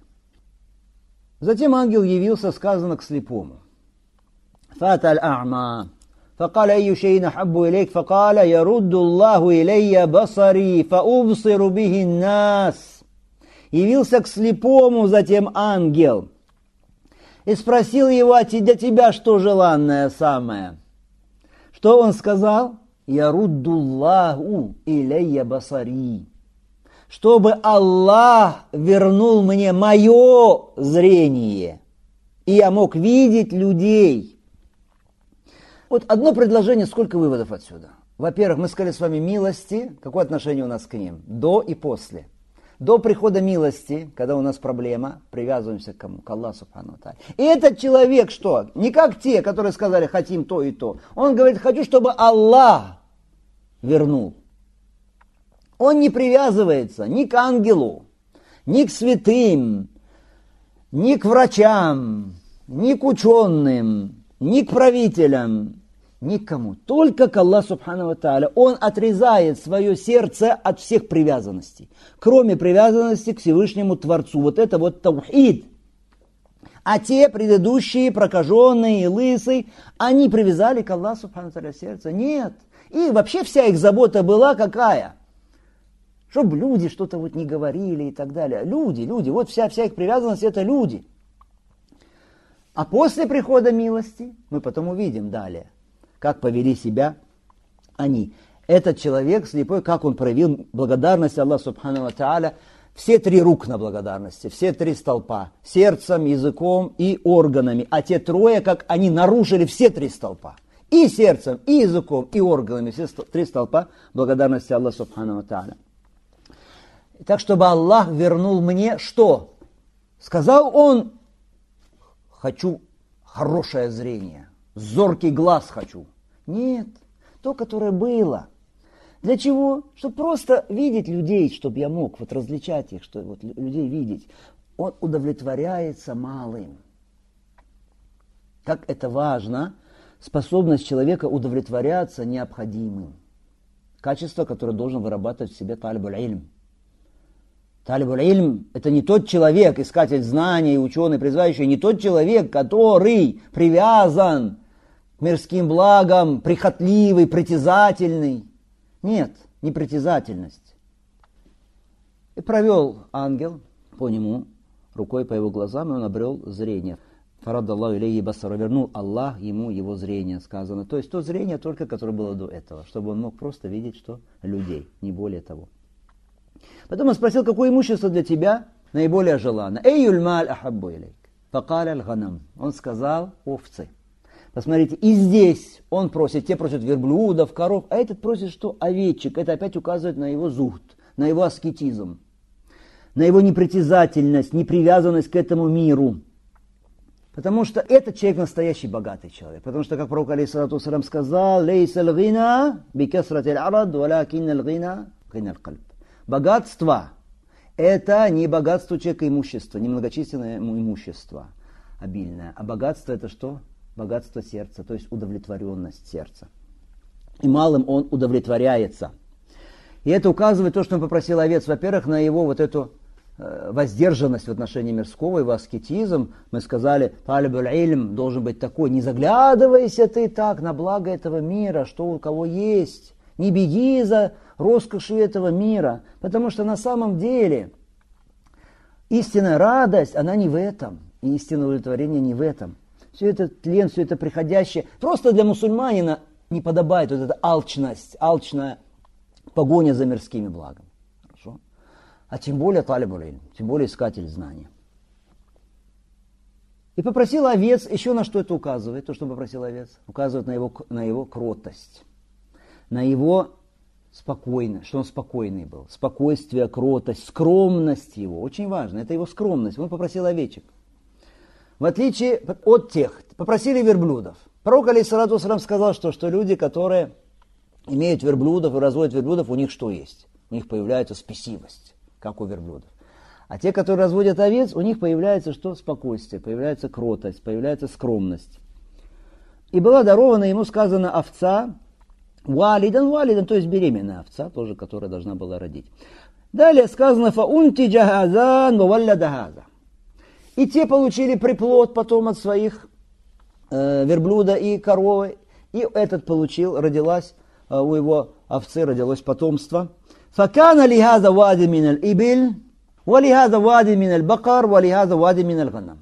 Затем ангел явился, сказано, к слепому. فأتى الأعمى فقال أي شيء أحب إليك فقال يرد الله إلي بصري فأبصر به الناس. Явился к слепому затем ангел и спросил его, а для тебя что желанное самое? Что он сказал? يرد الله إلي بصري. Чтобы Аллах вернул мне мое зрение, и я мог видеть людей. Вот одно предложение, сколько выводов отсюда? Во-первых, мы сказали с вами милости. Какое отношение у нас к ним? До и после. До прихода милости, когда у нас проблема, привязываемся к кому? К Аллаху Субхану ва Тааля. И этот человек что? Не как те, которые сказали, хотим то и то. Он говорит, хочу, чтобы Аллах вернул. Он не привязывается ни к ангелу, ни к святым, ни к врачам, ни к ученым, ни к правителям, никому. Только к Аллаху Субхану ва Тааля. Он отрезает свое сердце от всех привязанностей. Кроме привязанности к Всевышнему Творцу. Вот это вот таухид. А те предыдущие, прокаженные и лысые, они привязали к Аллаху Субхану ва Тааля сердце. Нет. И вообще вся их забота была какая? Чтобы люди что-то вот не говорили и так далее. Люди. Вот вся их привязанность это люди. А после прихода милости мы потом увидим далее, как повели себя они. Этот человек слепой, как он проявил благодарность Аллаху Субхану ва Тааля, все три рукна благодарности, все три столпа, сердцем, языком и органами. А те трое, как они нарушили все три столпа. И сердцем, и языком, и органами, все три столпа благодарности Аллаху Субхану ва Тааля. Так, чтобы Аллах вернул мне что? Сказал он, хочу хорошее зрение, зоркий глаз хочу. Нет, то, которое было. Для чего? Чтобы просто видеть людей, чтобы я мог вот различать их, чтобы вот людей видеть. Он удовлетворяется малым. Как это важно, способность человека удовлетворяться необходимым. Качество, которое должен вырабатывать в себе талибуль ильм. Талибуль ильм – это не тот человек, искатель знаний, ученый, призывающий, не тот человек, который привязан к мирским благам, прихотливый, притязательный. Нет, не притязательность. И провел ангел по нему, рукой по его глазам, и он обрел зрение. Фарадаллаху илейхи басара, вернул Аллах ему его зрение, сказано. То есть то зрение только, которое было до этого, чтобы он мог просто видеть, что людей, не более того. Потом он спросил, какое имущество для тебя наиболее желанно. Эйюль маль ахаббу илейк. Факаля аль-ганам. Он сказал, овцы. Посмотрите, и здесь он просит, те просят верблюдов, коров, а этот просит что? Овечек. Это опять указывает на его зухд, на его аскетизм, на его непритязательность, непривязанность к этому миру. Потому что этот человек настоящий богатый человек. Потому что, как пророк алейхиссалату вассалям сказал, «Лейса л-гина бикасрати л-арад, валякинна л-гина гина л-кальб». Богатство – это не богатство человека имущества, не многочисленное имущество обильное. А богатство – это что? Богатство сердца, то есть удовлетворенность сердца. И малым он удовлетворяется. И это указывает то, что он попросил овец, во-первых, на его вот эту воздержанность в отношении мирского, его аскетизм. Мы сказали, талибуль ильм должен быть такой, не заглядывайся ты так на благо этого мира, что у кого есть. Не беги за роскошью этого мира, потому что на самом деле истинная радость, она не в этом, и истинное удовлетворение не в этом. Все это тлен, все это приходящее. Просто для мусульманина не подобает вот эта алчность, алчная погоня за мирскими благами. Хорошо? А тем более талибуль ильм, тем более искатель знания. И попросил овец, еще на что это указывает, то, что попросил овец, указывает на его кротость, на его спокойный, что он спокойный был. Спокойствие, кротость, скромность его. Очень важно, это его скромность. Он попросил овечек. В отличие от тех, попросили верблюдов. Пророк, алейхиссалату вассалям, сказал, что люди, которые имеют верблюдов и разводят верблюдов, у них что есть? У них появляется спесивость, как у верблюдов. А те, которые разводят овец, у них появляется что? Спокойствие, появляется кротость, появляется скромность. И была дарована ему, сказано, овца, валидан, то есть беременная овца, тоже, которая должна была родить. Далее сказано, фаунти джахазан вавалладахаза. И те получили приплод потом от своих верблюда и коровы. И этот родилась у его овцы, родилось потомство. Факана лихаза вади миналь ибиль, валихаза вади миналь бакар, валихаза вади миналь ганам.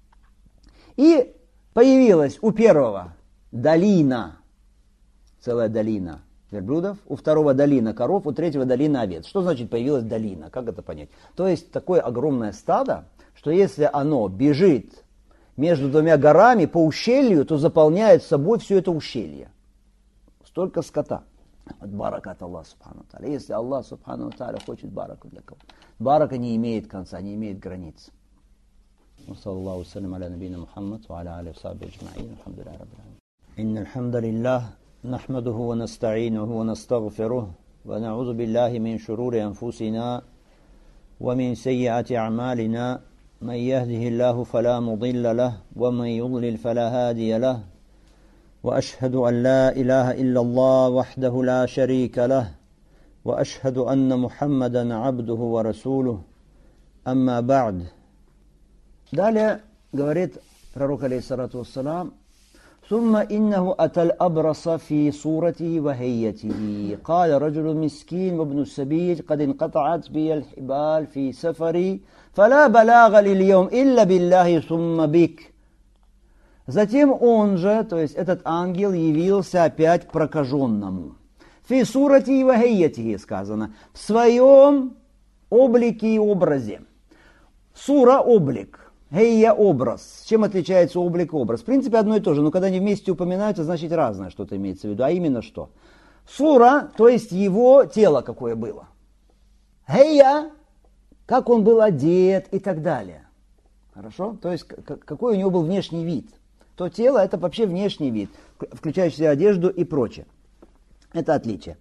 И появилась у первого долина, целая долина верблюдов, у второго долина коров, у третьего долина овец. Что значит появилась долина? Как это понять? То есть такое огромное стадо, что если оно бежит между двумя горами по ущелью, то заполняет собой все это ущелье. Столько скота. Вот барака от Аллаха субхану тааля. Если Аллах субхану тааля хочет бараку для кого. Барака не имеет конца, не имеет границ. Саллаллаху салям аля набийна Мухаммад ва аля алихи ва сахбихи аджмаин. Алхамдулиллахи раббил аламин. Иннал хамдалиллах нахмадуху ва наста'инуху ва настагфирух ва на'удзу биллахи мин шурури анфусина ва мин саййати а'малина. من يهده الله فلا مضل له ومن يضلل فلا هادي له وأشهد أن لا إله إلا الله وحده لا شريك له وأشهد أن محمدا عبده ورسوله أما بعد. Далее говорит пророк, алейхиссалату вассалам, ثم إنه أتى الأبرص في صورته وهيته قال رجل مسكين وابن السبيل قد انقطعت بي الحبال في سفري فلا بلاغ لليوم إلا بالله ثم بك. Затем он же, то есть этот ангел, явился опять к прокаженному. Фи сурати ва хейятихи сказано, в своем облике и образе. Сура – облик. Гейя – образ. Чем отличается облик и образ? В принципе, одно и то же, но когда они вместе упоминаются, значит разное что-то имеется в виду. А именно что? Сура, то есть его тело какое было. Гейя, как он был одет и так далее. Хорошо? То есть какой у него был внешний вид. То тело – это вообще внешний вид, включающий одежду и прочее. Это отличие.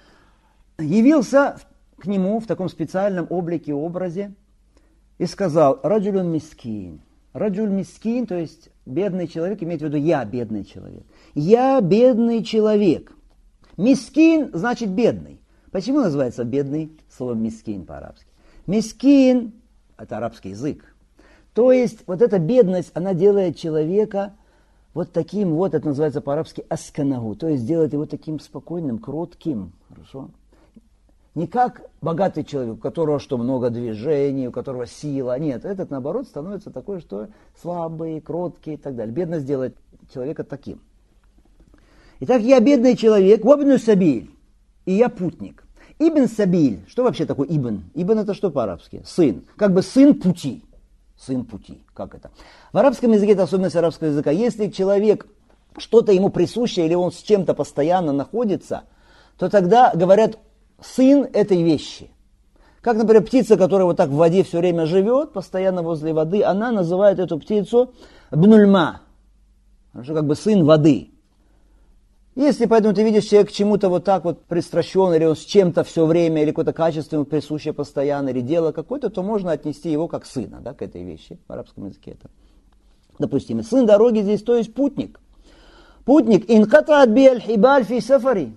Явился к нему в таком специальном облике и образе, и сказал, раджулюн мискин. Раджуль мискин, то есть бедный человек, имеет в виду я бедный человек. Я бедный человек. Мискин значит бедный. Почему называется бедный словом мискин по-арабски? Мискин – это арабский язык. То есть вот эта бедность, она делает человека вот таким вот, это называется по-арабски асканагу, то есть делает его таким спокойным, кротким. Хорошо? Не как богатый человек, у которого что, много движений, у которого сила. Нет, этот, наоборот, становится такой, что слабый, кроткий и так далее. Бедность делает человека таким. Итак, я бедный человек, вабну сабиль, и я путник. Ибн сабиль, что вообще такое ибн? Ибн это что по-арабски? Сын. Как бы сын пути. Сын пути. Как это? В арабском языке, это особенность арабского языка, если человек, что-то ему присуще, или он с чем-то постоянно находится, то тогда говорят, сын этой вещи. Как, например, птица, которая вот так в воде все время живет, постоянно возле воды, она называет эту птицу бнульма, как бы сын воды. Если поэтому ты видишь человек к чему-то вот так вот пристращен, или он с чем-то все время, или какое-то качество ему присуще постоянно, или дело какое-то, то можно отнести его как сына, да, к этой вещи. В арабском языке это допустимо. Сын дороги здесь, то есть путник. Путник. Инкатаат би аль-хибаль фи сафари.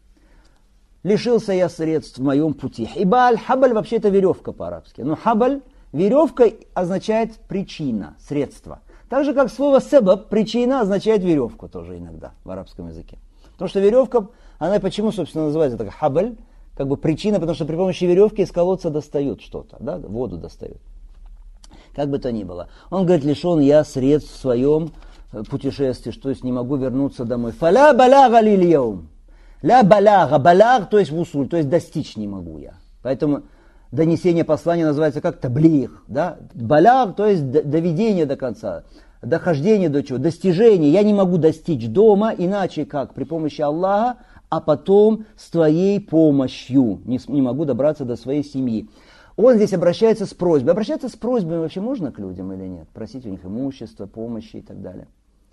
Лишился я средств в моем пути. Хибаль, хабаль вообще это веревка по-арабски. Но хабаль, веревка означает причина, средство. Так же, как слово себаб, причина означает веревку тоже иногда в арабском языке. Потому что веревка, она почему, собственно, называется так хабаль, как бы причина, потому что при помощи веревки из колодца достают что-то, да, воду достают. Как бы то ни было. Он говорит, лишен я средств в своем путешествии, что есть не могу вернуться домой. Фаля балага лильяум. Ля балага, балаг, то есть вусуль, то есть достичь не могу я. Поэтому донесение послания называется как таблиг, да? Балаг, то есть доведение до конца, дохождение до чего, достижение. Я не могу достичь дома, иначе как при помощи Аллаха, а потом с твоей помощью не могу добраться до своей семьи. Он здесь обращается с просьбой. Обращаться с просьбой вообще можно к людям или нет? Просить у них имущество, помощи и так далее.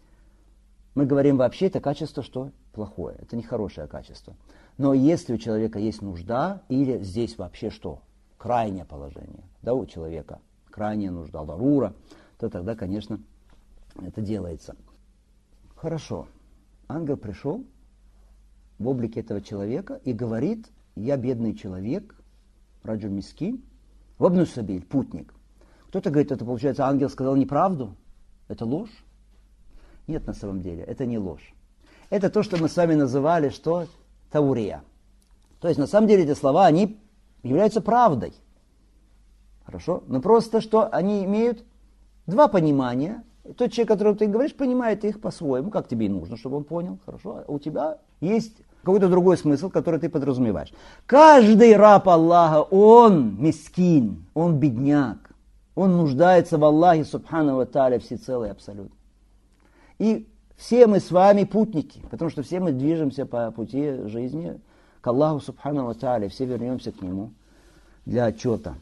Мы говорим вообще, это качество что? Плохое. Это не хорошее качество. Но если у человека есть нужда, или здесь вообще что? Крайнее положение. Да, у человека крайняя нужда, дарура, то тогда, конечно, это делается. Хорошо. Ангел пришел в облике этого человека и говорит: я бедный человек, раджуль мискин, вабну сабиль, путник. Кто-то говорит, это получается, ангел сказал неправду, это ложь. Нет, на самом деле, это не ложь. Это то, что мы с вами называли, что? Таурия. То есть, на самом деле, эти слова, они являются правдой. Хорошо? Но просто, что они имеют два понимания. Тот человек, которому ты говоришь, понимает их по-своему, как тебе и нужно, чтобы он понял. Хорошо? А у тебя есть какой-то другой смысл, который ты подразумеваешь. Каждый раб Аллаха, он мискин, он бедняк. Он нуждается в Аллахе, субхану ва тааля, всецело и абсолютно. И все мы с вами путники, потому что все мы движемся по пути жизни к Аллаху, субхану ва тааля, все вернемся к Нему для отчета.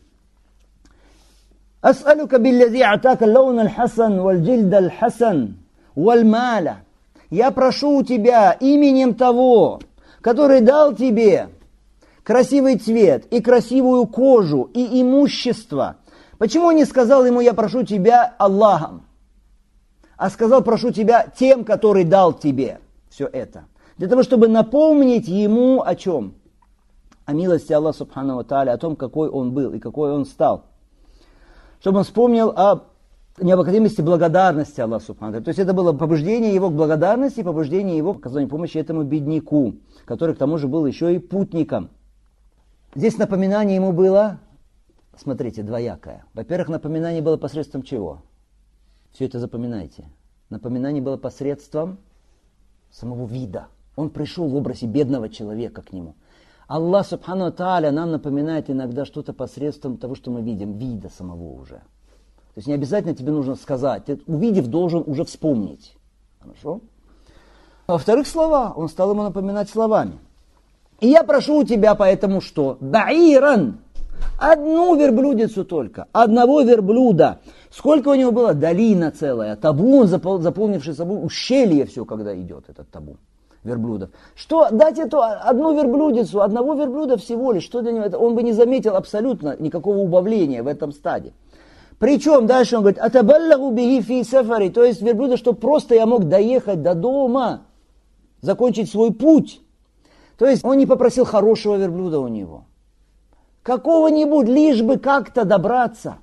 «Ас'алюка биллади атака лаун аль-хасан, валь-джильд аль-хасан, валь-маля». Я прошу у тебя именем того, который дал тебе красивый цвет и красивую кожу и имущество. Почему он не сказал ему: я прошу тебя Аллахом, а сказал: прошу тебя тем, который дал тебе все это? Для того, чтобы напомнить ему о чем? О милости Аллаха субхану ва тааля, о том, какой он был и какой он стал. Чтобы он вспомнил о необходимости благодарности Аллаху субхану ва тааля. То есть это было побуждение его к благодарности, побуждение его к оказанию помощи этому бедняку, который к тому же был еще и путником. Здесь напоминание ему было, смотрите, двоякое. Во-первых, напоминание было посредством чего? Все это запоминайте. Напоминание было посредством самого вида. Он пришел в образе бедного человека к нему. Аллах субхану ва тааля нам напоминает иногда что-то посредством того, что мы видим, вида самого уже. То есть не обязательно тебе нужно сказать, ты, увидев, должен уже вспомнить. Хорошо? Во-вторых, слова. Он стал ему напоминать словами. И я прошу у тебя поэтому что? Баиран. Одну верблюдицу только. Одного верблюда. Сколько у него было? Долина целая. Табун, заполнивший собой ущелье все, когда идет этот табун верблюдов. Что? Дать эту одну верблюдицу, одного верблюда всего лишь. Что для него это? Он бы не заметил абсолютно никакого убавления в этом стаде. Причем дальше он говорит: атабаллаху бихи фи сафари. То есть верблюда, что просто я мог доехать до дома, закончить свой путь. То есть он не попросил хорошего верблюда у него. Какого-нибудь, лишь бы как-то добраться.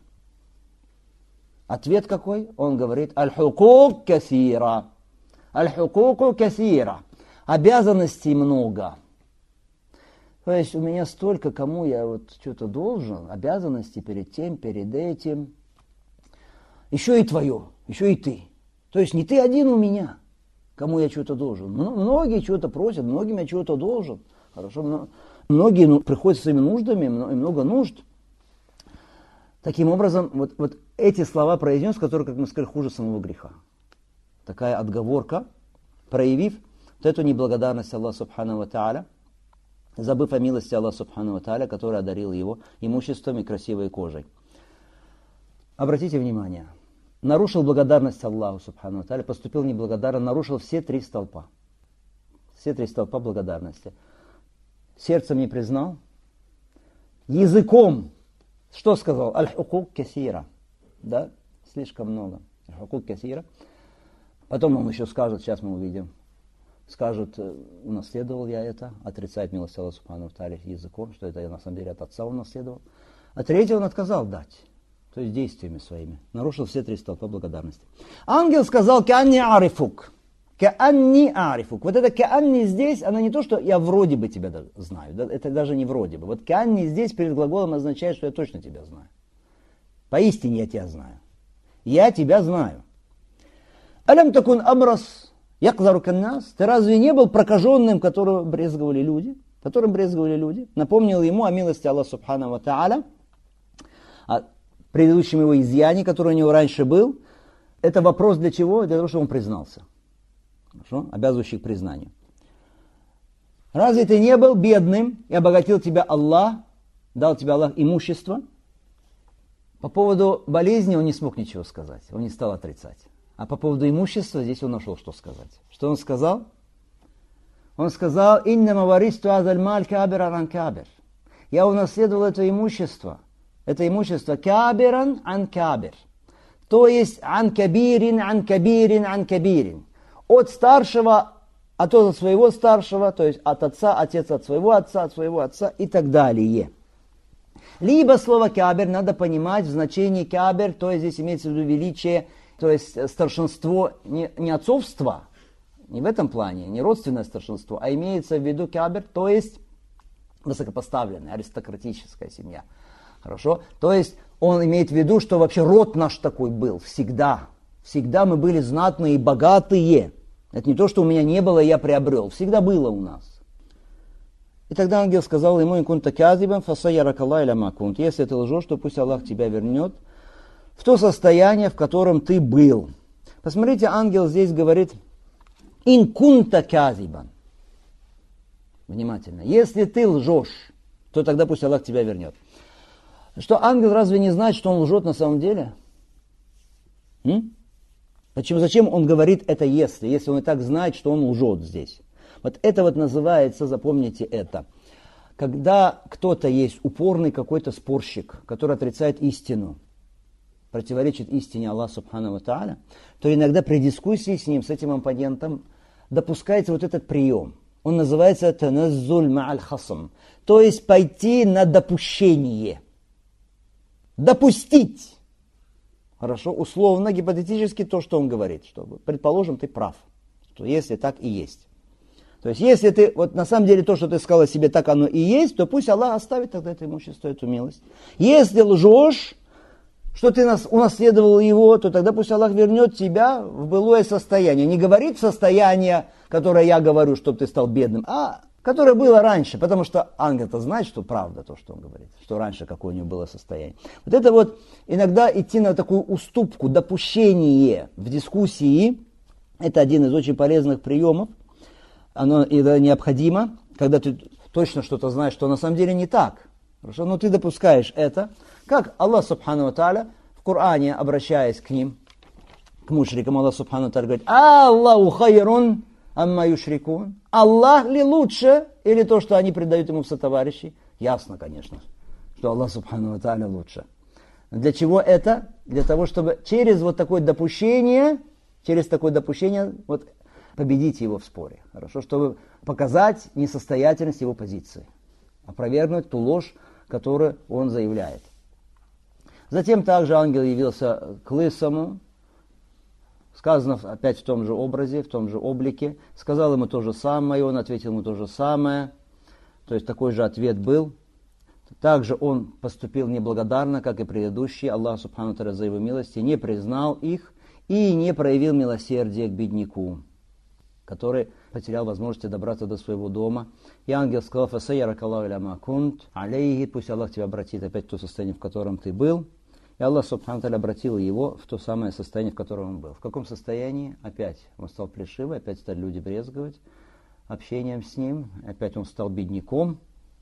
Ответ какой? Он говорит: аль-хукук касира. Аль-хукуку касира. Обязанностей много. То есть у меня столько, кому я вот что-то должен, обязанности перед тем, перед этим. Еще и твое, еще и ты. То есть не ты один у меня, кому я что-то должен. Многие что-то просят, многим я что-то должен. Хорошо, многие приходят с своими нуждами, много нужд. Таким образом, вот эти слова произнес, которые, как мы сказали, хуже самого греха. Такая отговорка, проявив вот эту неблагодарность Аллаха субхану ва тааля, забыв о милости Аллаха субхану ва тааля, который одарил его имуществом и красивой кожей. Обратите внимание, нарушил благодарность Аллаху субхану ва тааля, поступил неблагодарно, нарушил все три столпа. Все три столпа благодарности. Сердцем не признал, языком, что сказал? Аль-хукук касира. Да, слишком много. Аль-хукук касира. Потом он еще скажет, сейчас мы увидим, скажет: унаследовал я это, отрицает милость Аллаха субхану ва тааля языком, что это я на самом деле от отца унаследовал. А третий он отказал дать, то есть действиями своими. Нарушил все три столпа благодарности. Ангел сказал: каанни арифук. Каанни арифук. Вот это каанни здесь, она не то, что я вроде бы тебя знаю, это даже не вроде бы. Вот каанни здесь перед глаголом означает, что я точно тебя знаю. Поистине я тебя знаю. Я тебя знаю. Алям такун амрас якзару каннас. Ты разве не был прокаженным, которым брезговали люди? Напомнил ему о милости Аллаха субхану ва тааля, о предыдущем его изъянии, который у него раньше был. Это вопрос для чего? Для того, чтобы он признался. Хорошо? Обязывающий к признанию. Разве ты не был бедным и обогатил тебя Аллах, дал тебе Аллах имущество? По поводу болезни он не смог ничего сказать, он не стал отрицать. А по поводу имущества здесь он нашел, что сказать. Что он сказал? Он сказал: «Иннама варисту азаль маль кабиран ан кабир». Я унаследовал это имущество кабиран ан кабир. То есть ан кабирин, ан кабирин, ан кабирин. От старшего, от своего старшего, то есть от отца, отец от своего отца и так далее. Либо слово кабир надо понимать в значении кабир, то есть здесь имеется в виду величие, то есть старшинство, не отцовство, не в этом плане, не родственное старшинство, а имеется в виду кабир, то есть высокопоставленная, аристократическая семья. Хорошо? То есть он имеет в виду, что вообще род наш такой был всегда. Всегда мы были знатные и богатые. Это не то, что у меня не было, я приобрел. Всегда было у нас. И тогда ангел сказал ему: «Инкунта казибан фасайяракалла иля макунт». Если ты лжешь, то пусть Аллах тебя вернет в то состояние, в котором ты был. Посмотрите, ангел здесь говорит: «Инкунта казибан». Внимательно. Если ты лжешь, то тогда пусть Аллах тебя вернет. Что, ангел разве не знает, что он лжет на самом деле? Зачем он говорит это если он и так знает, что он лжет здесь? Вот это вот называется, запомните это, когда кто-то есть упорный какой-то спорщик, который отрицает истину, противоречит истине Аллаха Субхану ва Тааля, то иногда при дискуссии с ним, с этим оппонентом, допускается вот этот прием. Он называется таназзуль ма'аль хасм, то есть пойти на допущение. Допустить. Хорошо, условно, гипотетически то, что он говорит. Чтобы, предположим, ты прав, что если так и есть. То есть, если ты, вот на самом деле то, что ты сказал о себе, так оно и есть, то пусть Аллах оставит тогда это имущество, эту милость. Если лжешь, что ты унаследовал его, то тогда пусть Аллах вернет тебя в былое состояние. Не говорит состояние, которое я говорю, чтобы ты стал бедным, а которое было раньше, потому что ангел-то знает, что правда то, что он говорит, что раньше какое у него было состояние. Вот это вот иногда идти на такую уступку, допущение в дискуссии, это один из очень полезных приемов. Оно иногда необходимо, когда ты точно что-то знаешь, что на самом деле не так. Хорошо? Но ты допускаешь это, как Аллах Субхану ва Тааля в Коране, обращаясь к ним, к мушрикам, Аллах Субхану ва Тааля говорит: «Аллаху хайрун амма юшрикун». Аллах ли лучше, или то, что они предают ему в сотоварищи? Ясно, конечно, что Аллах Субхану ва Тааля лучше. Для чего это? Для того, чтобы через вот такое допущение, вот, победить его в споре. Хорошо, чтобы показать несостоятельность его позиции, опровергнуть ту ложь, которую он заявляет. Затем также ангел явился к лысому, сказано опять в том же образе, в том же облике, сказал ему то же самое, он ответил ему то же самое, то есть такой же ответ был. Также он поступил неблагодарно, как и предыдущий. Аллах Субхану ва Тааля за его милости не признал их и не проявил милосердия к бедняку, который потерял возможность добраться до своего дома. И ангел сказал: «Фасайяракаллаху иля ма кунт алейхи», пусть Аллах тебя обратит опять в то состояние, в котором ты был. И Аллах Субхану ва Тааля обратил его в то самое состояние, в котором он был. В каком состоянии? Опять он стал плешивый, опять стали люди брезговать общением с ним, опять он стал бедняком.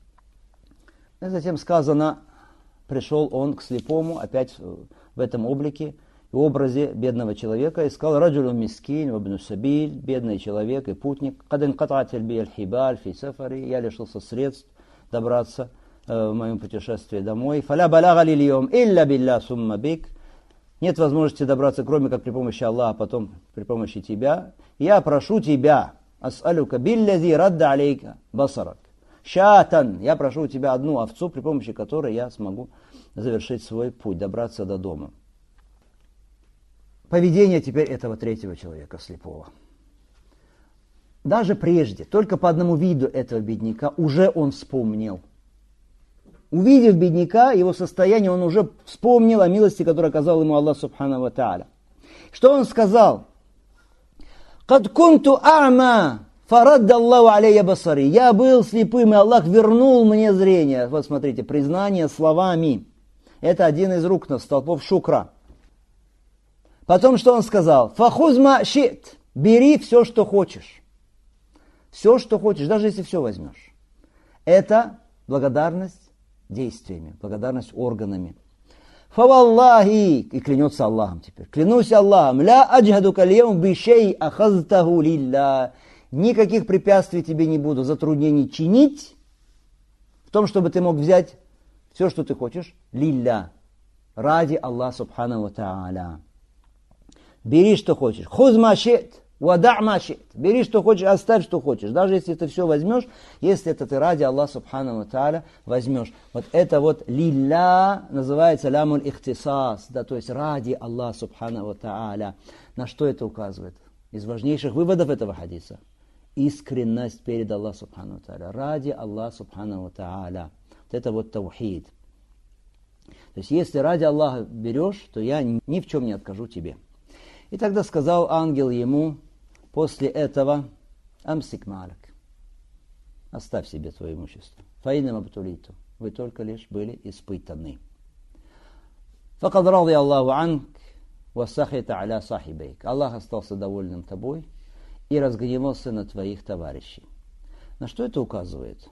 И затем сказано, пришел он к слепому, опять в этом облике, в образе бедного человека, и сказал: «Раджулун мискин вабну сабиль», бедный человек и путник, «Кад инката'ат би аль-хибаль фи сафари», я лишился средств добраться в моем путешествии домой, «Фаля балага ли льем илля билля сумма бик», нет возможности добраться, кроме как при помощи Аллаха, а потом при помощи тебя, я прошу тебя, ас'алюка биллязи радда алейка басарак, шатан, я прошу у тебя одну овцу, при помощи которой я смогу завершить свой путь, добраться до дома. Поведение теперь этого третьего человека, слепого. Даже прежде, только по одному виду этого бедняка, уже он вспомнил. Увидев бедняка, его состояние, он уже вспомнил о милости, которую оказал ему Аллах Субхану ва Тааля. Что он сказал? «Кад кунту а'ма, фарадда Аллаху алейя басари». Я был слепым, и Аллах вернул мне зрение. Вот смотрите, признание словами. Это один из рукнов, столпов шукра. Потом что он сказал? «Фахузма щит», бери все, что хочешь. Все, что хочешь, даже если все возьмешь. Это благодарность действиями, благодарность органами. Фаваллахи, и клянется Аллахом теперь. Клянусь Аллахом, ля аджхаду кальем бишей ахазтаху лилля. Никаких препятствий тебе не буду, затруднений чинить в том, чтобы ты мог взять все, что ты хочешь, лилля, ради Аллаха субхану ва тааля. Бери, что хочешь. Хуз машет, вада' машет. Бери, что хочешь, оставь, что хочешь. Даже если ты все возьмешь, если это ты ради Аллаха субхану ва тааля возьмешь. Вот это вот лилля называется лямуль ихтисас, да, то есть ради Аллаха субхану ва тааля. На что это указывает? Из важнейших выводов этого хадиса. Искренность перед Аллахом субхану ва тааля. Ради Аллаха субхану ва тааля. Вот это вот таухид. То есть, если ради Аллаха берешь, то я ни в чем не откажу тебе. И тогда сказал ангел ему после этого: «Амсик малак, оставь себе твое имущество. Фаинам абтулиту, вы только лишь были испытаны. Факад ради Аллаху анк, васахита аля сахибейк». Аллах остался довольным тобой и разгневался на твоих товарищей. На что это указывает?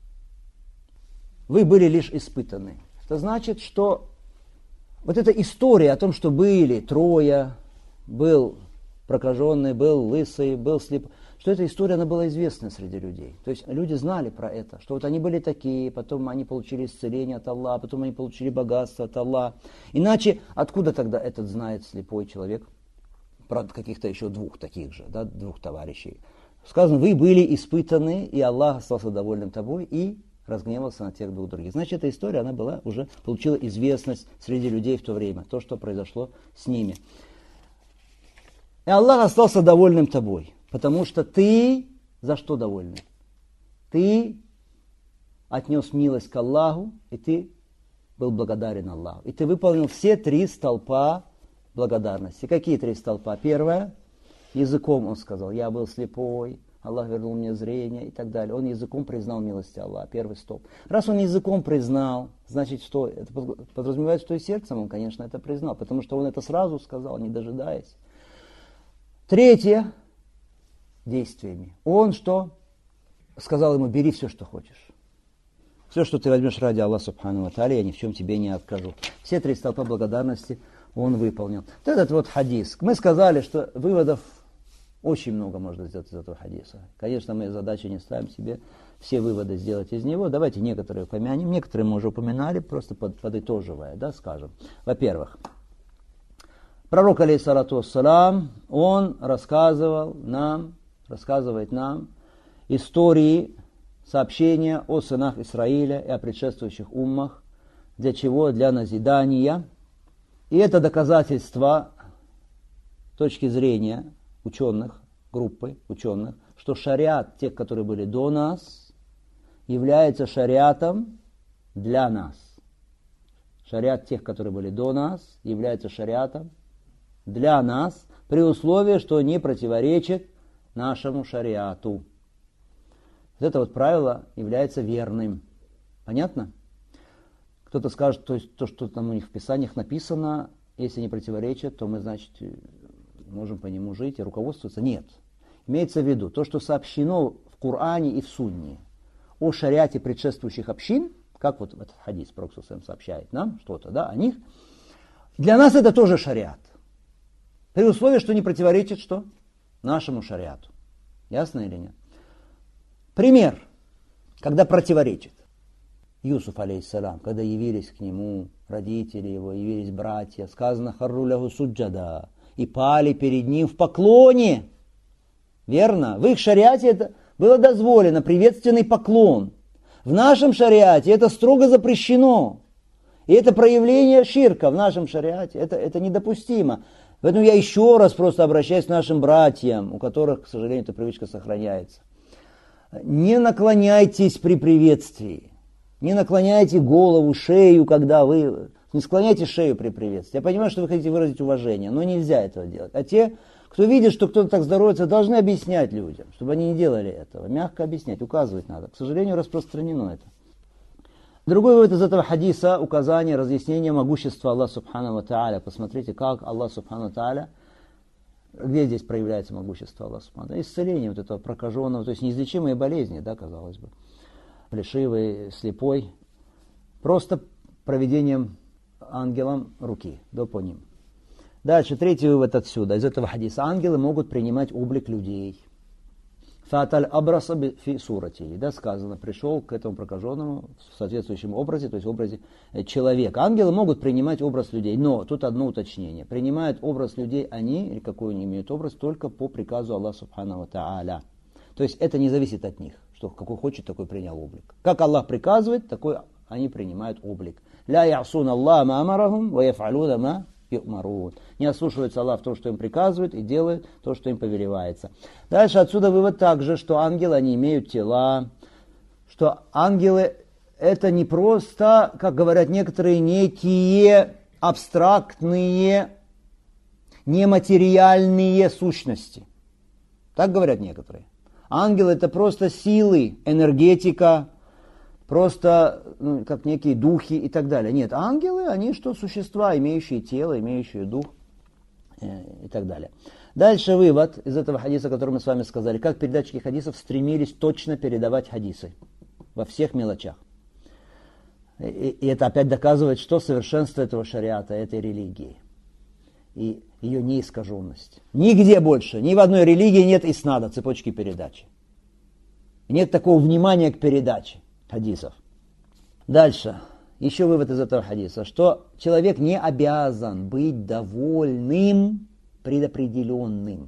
Вы были лишь испытаны. Это значит, что вот эта история о том, что были трое, был прокаженный, был лысый, был слеп, что эта история, она была известна среди людей. То есть люди знали про это, что вот они были такие, потом они получили исцеление от Аллаха, потом они получили богатство от Аллаха. Иначе откуда тогда этот знает слепой человек? Про каких-то еще двух таких же, да, двух товарищей. Сказано, вы были испытаны, и Аллах остался довольным тобой, и разгневался на тех двух других. Значит, эта история, она была уже, получила известность среди людей в то время, то, что произошло с ними. И Аллах остался довольным тобой, потому что ты за что довольный? Ты отнес милость к Аллаху, и ты был благодарен Аллаху. И ты выполнил все 3 столпа благодарности. Какие 3 столпа? Первое, языком он сказал, я был слепой, Аллах вернул мне зрение и так далее. Он языком признал милость Аллаха, первый столб. Раз он языком признал, значит, что? Это подразумевает, что и сердцем он, конечно, это признал, потому что он это сразу сказал, не дожидаясь. Третье, действиями. Он что? Сказал ему, бери все, что хочешь. Все, что ты возьмешь ради Аллаха субхану ва тааля, я ни в чем тебе не откажу. Все 3 столпа благодарности он выполнил. Вот этот вот хадис. Мы сказали, что выводов очень много можно сделать из этого хадиса. Конечно, мы задачи не ставим себе все выводы сделать из него. Давайте некоторые упомянем. Некоторые мы уже упоминали, просто подытоживая, да, скажем. Во-первых, пророк, алейхиссалату вассалам, он рассказывает нам истории, сообщения о сынах Исраиля и о предшествующих уммах. Для чего? Для назидания. И это доказательство с точки зрения ученых, группы ученых, что шариат тех, которые были до нас, является шариатом для нас. Шариат тех, которые были до нас, является шариатом для нас, при условии, что не противоречит нашему шариату. Вот это вот правило является верным. Понятно? Кто-то скажет, то есть то, что там у них в Писаниях написано, если не противоречит, то мы, значит, можем по нему жить и руководствоваться. Нет. Имеется в виду, то, что сообщено в Коране и в Сунне о шариате предшествующих общин, как вот этот хадис Пророк сообщает нам что-то, да, о них, для нас это тоже шариат. При условии, что не противоречит что? Нашему шариату. Ясно или нет? Пример, когда противоречит. Юсуф, алейхиссалам, когда явились к нему родители его, явились братья, сказано «Харру лаху суджада», и пали перед ним в поклоне. Верно? В их шариате это было дозволено, приветственный поклон. В нашем шариате это строго запрещено. И это проявление ширка в нашем шариате. Это недопустимо. Поэтому я еще раз просто обращаюсь к нашим братьям, у которых, к сожалению, эта привычка сохраняется. Не наклоняйтесь при приветствии. Не наклоняйте голову, шею, когда вы... Не склоняйте шею при приветствии. Я понимаю, что вы хотите выразить уважение, но нельзя этого делать. А те, кто видит, что кто-то так здоровается, должны объяснять людям, чтобы они не делали этого. Мягко объяснять, указывать надо. К сожалению, распространено это. Другой вывод из этого хадиса, указание, разъяснение могущества Аллаха субхану ва тааля. Посмотрите, как Аллах субхану ва тааля Где здесь проявляется могущество Аллаха Субхану? Исцеление вот этого прокаженного, то есть неизлечимые болезни, да, казалось бы. Плешивый, слепой. Просто проведением ангелом руки, да, по ним. Дальше, третий вывод отсюда, из этого хадиса. Ангелы могут принимать облик людей. Фаталь абраса фи сурати. Да, сказано, пришел к этому прокаженному в соответствующем образе, то есть в образе человека. Ангелы могут принимать образ людей, но тут одно уточнение. Принимают образ людей они, или какой они имеют образ, только по приказу Аллаха Субхану Тааля. То есть это не зависит от них, что какой хочет, такой принял облик. Как Аллах приказывает, такой они принимают облик. Ля ясун Аллах ма амарахум, ва яфалюна ма ю'марун. Не ослушивается Аллах в том, что им приказывает, и делает то, что им повелевается. Дальше отсюда вывод также, что ангелы, они имеют тела, что ангелы это не просто, как говорят некоторые, некие абстрактные, нематериальные сущности. Так говорят некоторые. Ангелы это просто силы, энергетика, просто как некие духи и так далее. Нет, ангелы, они что? Существа, имеющие тело, имеющие дух и так далее. Дальше вывод из этого хадиса, который мы с вами сказали. Как передатчики хадисов стремились точно передавать хадисы во всех мелочах. И это опять доказывает, что совершенство этого шариата, этой религии. И ее неискаженность. Нигде больше, ни в одной религии нет иснада, цепочки передачи. Нет такого внимания к передаче хадисов. Дальше. Еще вывод из этого хадиса, что человек не обязан быть довольным предопределенным.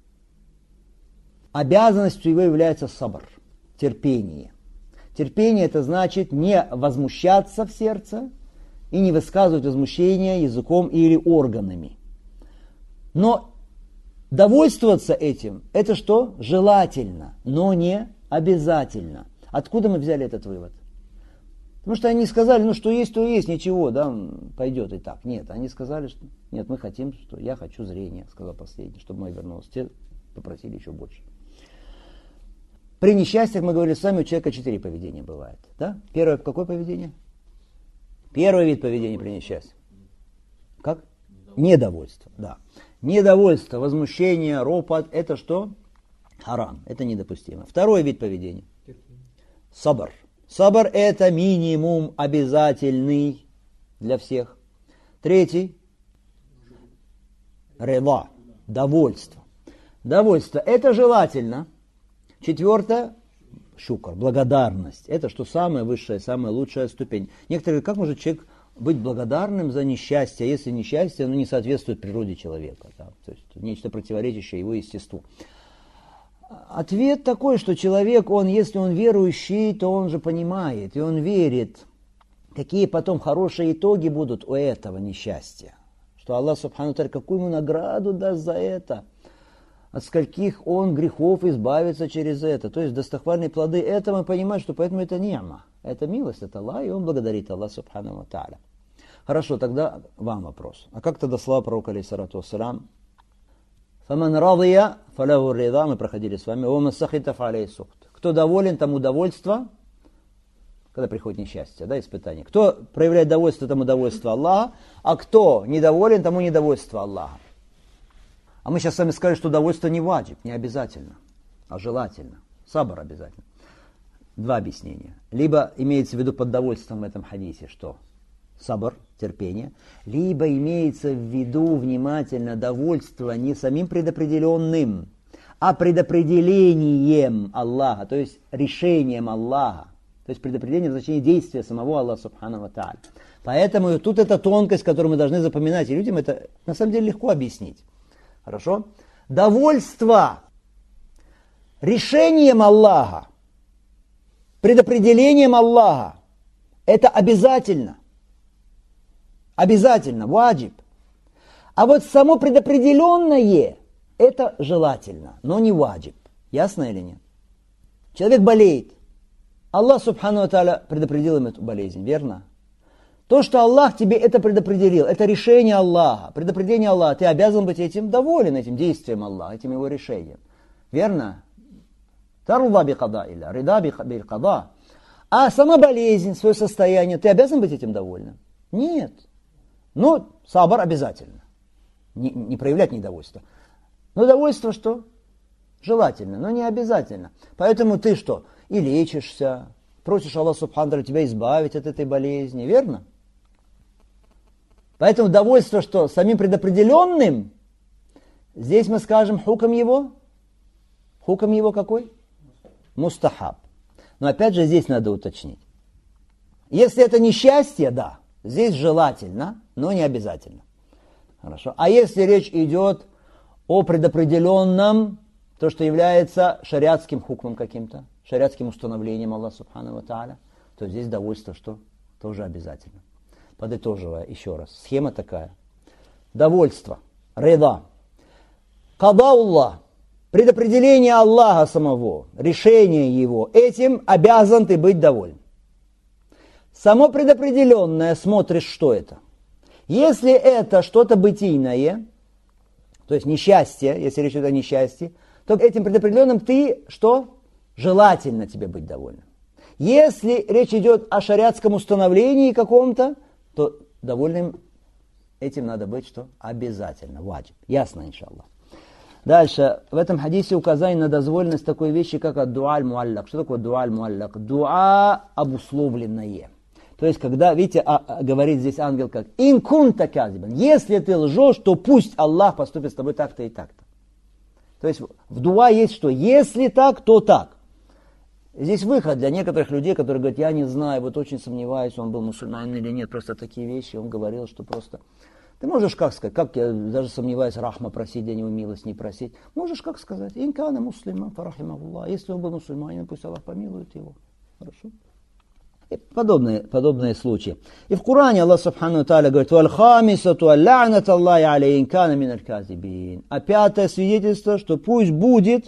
Обязанностью его является сабр, терпение. Терпение это значит не возмущаться в сердце и не высказывать возмущения языком или органами. Но довольствоваться этим, это что? Желательно, но не обязательно. Откуда мы взяли этот вывод? Потому что они сказали, что есть, то есть, ничего, да, пойдет и так. Нет, они сказали, что нет, мы хотим, что я хочу зрения, сказал последний, чтобы мой вернулся. Те попросили еще больше. При несчастьях, мы говорили с вами, у человека 4 поведения бывает. Да? Первое, какое поведение? Первый вид поведения при несчастье. Как? Недовольство, да. Недовольство, возмущение, ропот, это что? Харам, это недопустимо. Второй вид поведения. Сабр. Сабр это минимум обязательный для всех. Третий. Реда. Довольство. Довольство это желательно. Четвертое. Шукр. Благодарность. Это что самая высшая, самая лучшая ступень. Некоторые говорят, как может человек быть благодарным за несчастье, если несчастье не соответствует природе человека. Да? То есть нечто противоречащее его естеству. Ответ такой, что человек, если он верующий, то он же понимает, и он верит, какие потом хорошие итоги будут у этого несчастья. Что Аллах Субхану Тааля какую ему награду даст за это, от скольких он грехов избавится через это. То есть достохвальные плоды этого мы понимаем, что поэтому это ни'ма, это милость от Аллаха, и он благодарит Аллах Субхану Тааля. Хорошо, тогда вам вопрос. А как тогда слова пророка, алейхиссалату вассалям? «Фаман радия фалаху рида», мы проходили с вами, «Ваман сахита фалейхи сухт». Кто доволен, тому довольство, когда приходит несчастье, да, испытание. Кто проявляет довольство, тому довольство Аллаха, а кто недоволен, тому недовольство Аллаха. А мы сейчас с вами сказали, что довольство не ваджиб, не обязательно, а желательно. Сабр обязательно. Два объяснения. Либо имеется в виду под довольством в этом хадисе, что сабр, терпение, либо имеется в виду внимательно довольство не самим предопределенным, а предопределением Аллаха, то есть решением Аллаха, то есть предопределение в значении действия самого Аллаха Субхану ва Тааля. Поэтому тут эта тонкость, которую мы должны запоминать, и людям это на самом деле легко объяснить. Хорошо? Довольство решением Аллаха, предопределением Аллаха, это обязательно. Обязательно, ваджиб. А вот само предопределенное, это желательно, но не ваджиб. Ясно или нет? Человек болеет. Аллах Субхану ва Тааля предопределил ему эту болезнь, верно? То, что Аллах тебе это предопределил, это решение Аллаха, предопределение Аллаха, ты обязан быть этим доволен, этим действием Аллаха, этим его решением. Верно? Таруда би када илля, рида би када. А сама болезнь, свое состояние, ты обязан быть этим довольным? Нет. Но сабр обязательно. Не проявлять недовольство. Но довольство что? Желательно, но не обязательно. Поэтому ты что? И лечишься, просишь Аллаха Субхану ва Тааля тебя избавить от этой болезни, верно? Поэтому довольство что? Самим предопределенным, здесь мы скажем хукм его. Хукм его какой? Мустахаб. Но опять же здесь надо уточнить. Если это несчастье, да, здесь желательно, но не обязательно. Хорошо. А если речь идет о предопределенном, то, что является шариатским хукмом каким-то, шариатским установлением Аллаха Субхану ва Тааля, то здесь довольство что? Тоже обязательно. Подытоживая еще раз. Схема такая. Довольство. Рида. Кадауллах. Предопределение Аллаха самого. Решение его. Этим обязан ты быть доволен. Само предопределенное смотришь, что это. Если это что-то бытийное, то есть несчастье, если речь идет о несчастье, то этим предопределенным ты что? Желательно тебе быть довольным. Если речь идет о шариатском установлении каком-то, то довольным этим надо быть что? Обязательно. Ваджиб. Ясно, иншаллах. Дальше. В этом хадисе указание на дозволенность такой вещи, как ад-дуа аль-муаллак. Что такое дуа аль-муаллак? Дуа обусловленное. То есть, когда, видите, говорит здесь ангел как «Ин кунта казибан». Если ты лжешь, то пусть Аллах поступит с тобой так-то и так-то. То есть, в дуа есть что? Если так, то так. Здесь выход для некоторых людей, которые говорят, я не знаю, вот очень сомневаюсь, он был мусульманин или нет, просто такие вещи. Он говорил, что просто... Ты можешь как сказать, как я даже сомневаюсь, рахма просить, для него милость не просить. Можешь как сказать, инкана муслима, фарахимахуллах. Если он был мусульманин, пусть Аллах помилует его. Хорошо? И подобные случаи. И в Коране Аллах Субхану ва Тааля говорит, «Валь-хамисату аль-ла'нат Аллахи алейхи инкана мин аль-казибин». А пятое свидетельство, что пусть будет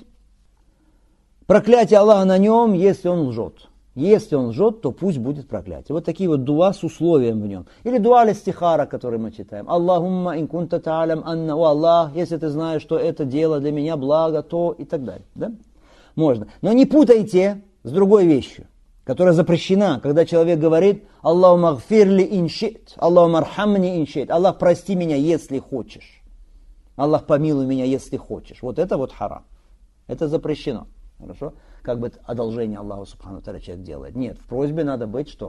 проклятие Аллаха на нем, если он лжет. Если он лжет, то пусть будет проклятие. Вот такие вот дуа с условием в нем. Или дуа аль-истихара, который мы читаем. Аллахумма ин кунта та'алям анна, о Аллах, если ты знаешь, что это дело для меня благо, то и так далее. Да? Можно. Но не путайте с другой вещью, которая запрещена, когда человек говорит Аллахумма гфирли иншит, Аллахумма архамни иншит. Аллах, прости меня, если хочешь. Аллах, помилуй меня, если хочешь. Вот это вот харам. Это запрещено. Хорошо? Как бы одолжение Аллаху Субхану ва Тааля человек делает. Нет, в просьбе надо быть что?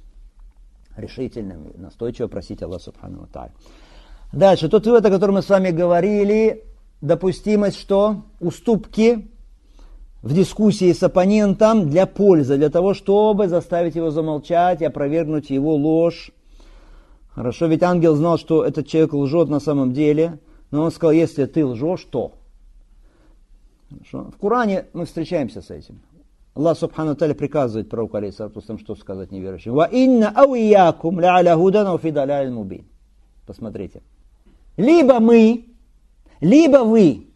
Решительным, настойчиво просить Аллаха Субхану ва Тааля. Дальше, тот вывод, о котором мы с вами говорили, допустимость что? Уступки в дискуссии с оппонентом для пользы, для того, чтобы заставить его замолчать и опровергнуть его ложь. Хорошо, ведь ангел знал, что этот человек лжет на самом деле, но он сказал, если ты лжешь, то... Хорошо. В Коране мы встречаемся с этим. Аллах Субхану ва Тааля приказывает пророку алейхиссалату вассалям, что сказать неверующим. «Ва инна ауиякум ля аля худан ва фи далялин мубин». Посмотрите. Либо мы, либо вы,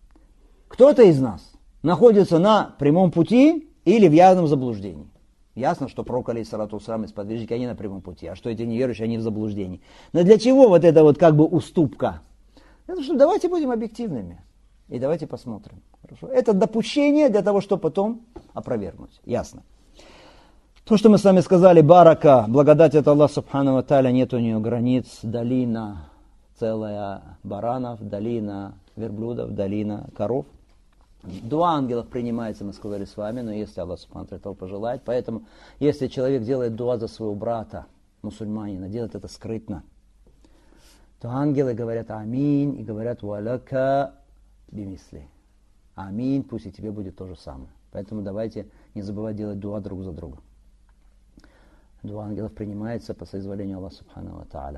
кто-то из нас находится на прямом пути или в явном заблуждении. Ясно, что пророк алейхиссалату вассалям и сподвижники, они на прямом пути, а что эти неверующие, они в заблуждении. Но для чего вот эта вот как бы уступка? Это что давайте будем объективными. И давайте посмотрим. Хорошо? Это допущение для того, чтобы потом опровергнуть. Ясно. То, что мы с вами сказали, барака, благодать от Аллаха Субхану ва Тааля, нет у нее границ, долина целая баранов, долина верблюдов, долина коров. Дуа ангелов принимается, мы сказали с вами, но если Аллах Субхану ва Тааля этого пожелает. Поэтому, если человек делает дуа за своего брата, мусульманина, делает это скрытно, то ангелы говорят аминь и говорят валяка бимисли. Аминь, пусть и тебе будет то же самое. Поэтому давайте не забывать делать дуа друг за другом. Дуа ангелов принимается по соизволению Аллаха Субхану ва Тааля.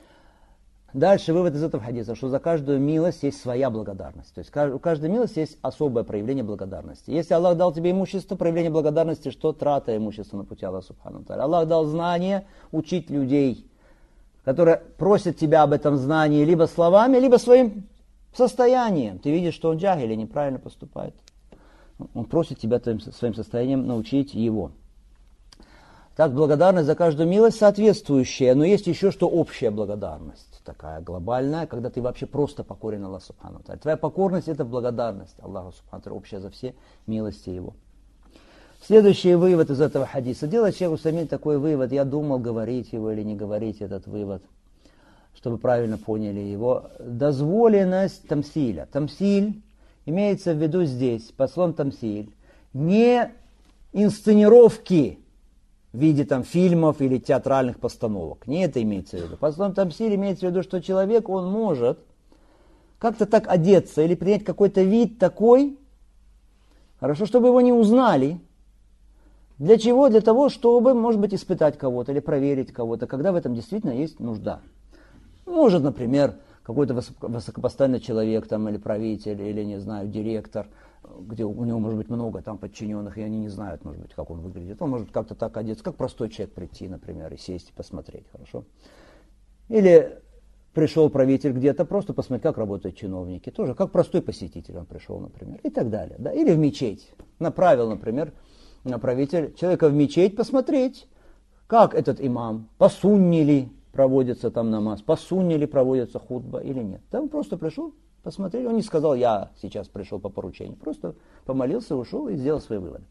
Дальше вывод из этого хадиса, что за каждую милость есть своя благодарность. То есть у каждой милости есть особое проявление благодарности. Если Аллах дал тебе имущество, проявление благодарности, что трата имущества на пути Аллаха Субхану ва Тааля. Аллах дал знания учить людей, которые просят тебя об этом знании либо словами, либо своим состоянием. Ты видишь, что он джахиль и неправильно поступает. Он просит тебя своим состоянием научить его. Так, благодарность за каждую милость соответствующая, но есть еще что общая благодарность, такая глобальная, когда ты вообще просто покорен Аллаху Субхану ва Тааля. Твоя покорность это благодарность Аллаху Субхану ва Тааля, общая за все милости его. Следующий вывод из этого хадиса. Делает человек Усамин такой вывод, я думал, говорить его или не говорить этот вывод. чтобы правильно поняли его, дозволенность тамсиля. Тамсиль имеется в виду здесь, под словом тамсиль, не инсценировки в виде там фильмов или театральных постановок. Не это имеется в виду. Под словом тамсиль имеется в виду, что человек, он может как-то так одеться или принять какой-то вид такой, хорошо, чтобы его не узнали. Для чего? Для того, чтобы, может быть, испытать кого-то или проверить кого-то, когда в этом действительно есть нужда. Может, например, какой-то высокопоставленный человек там, или правитель, или, не знаю, директор, где у него может быть много там подчиненных, и они не знают, может быть, как он выглядит. Он может как-то так одеться, как простой человек прийти, например, и сесть и посмотреть, хорошо? Или пришел правитель где-то, просто посмотреть, как работают чиновники. Тоже как простой посетитель он пришел, например, и так далее. Да? Или в мечеть. Направил, например, правитель человека в мечеть посмотреть, как этот имам, по сунне ли проводится там намаз, по сунне ли проводится хутба или нет. Да, он просто пришел, посмотрел, он не сказал, я сейчас пришел по поручению, просто помолился, ушел и сделал свои выводы.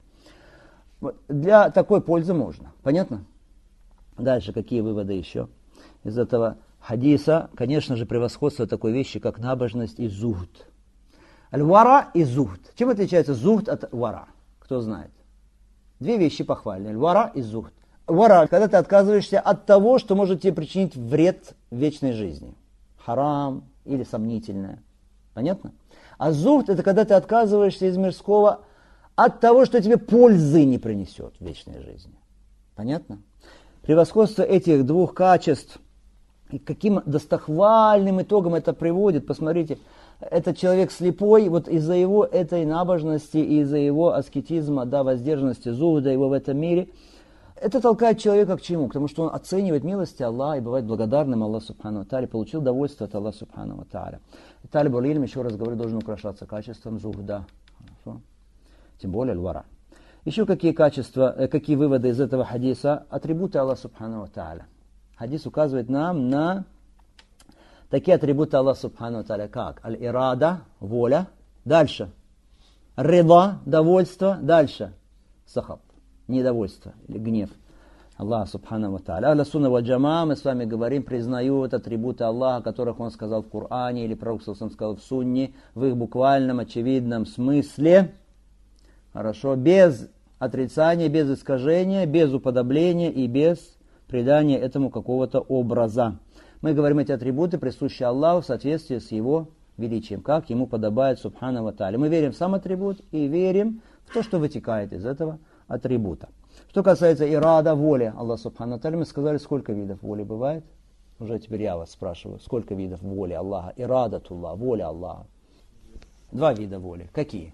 Для такой пользы можно. Понятно? Дальше какие выводы еще из этого хадиса? Конечно же, превосходство такой вещи, как набожность и зухд. Аль-вара и зухд. Чем отличается зухд от вара? Кто знает? Две вещи похвальные. Аль-вара и зухд. Вара, когда ты отказываешься от того, что может тебе причинить вред в вечной жизни. Харам или сомнительное. Понятно? А зухд — это когда ты отказываешься из мирского от того, что тебе пользы не принесет в вечной жизни. Понятно? Превосходство этих двух качеств, и каким достохвальным итогом это приводит, посмотрите, этот человек слепой, вот из-за его этой набожности, из-за его аскетизма, да, воздержанности, зухда его в этом мире, это толкает человека к чему? К тому, что он оценивает милости Аллаха и бывает благодарным Аллаху Субхану ва Тааля, получил довольство от Аллаха Субхану ва Тааля. Талиб аль-илм, еще раз говорю, должен украшаться качеством зухда. Хорошо? Тем более аль-вара. Еще какие качества, какие выводы из этого хадиса? Атрибуты Аллаха Субхану ва Тааля. Хадис указывает нам на такие атрибуты Аллаха Субхану ва Тааля, как аль-ирада, воля. Дальше. Рида, довольство. Дальше. Сахаб. Недовольство или гнев Аллаха Субхану ва Тааля. Ахля сунна валь джамаа, мы с вами говорим, признают атрибуты Аллаха, о которых Он сказал в Коране, или Пророк сказал в Сунне, в их буквальном, очевидном смысле. Хорошо, без отрицания, без искажения, без уподобления и без придания этому какого-то образа. Мы говорим, эти атрибуты присущи Аллаху в соответствии с Его величием, как Ему подобает Субхану ва Тааля. Мы верим в сам атрибут и верим в то, что вытекает из этого атрибута. Что касается ирада, воли Аллаха Субхану ва Тааля, мы сказали, сколько видов воли бывает. Уже теперь я вас спрашиваю, сколько видов воли Аллаха? Ирадатуллах, воля Аллаха. Два вида воли. Какие?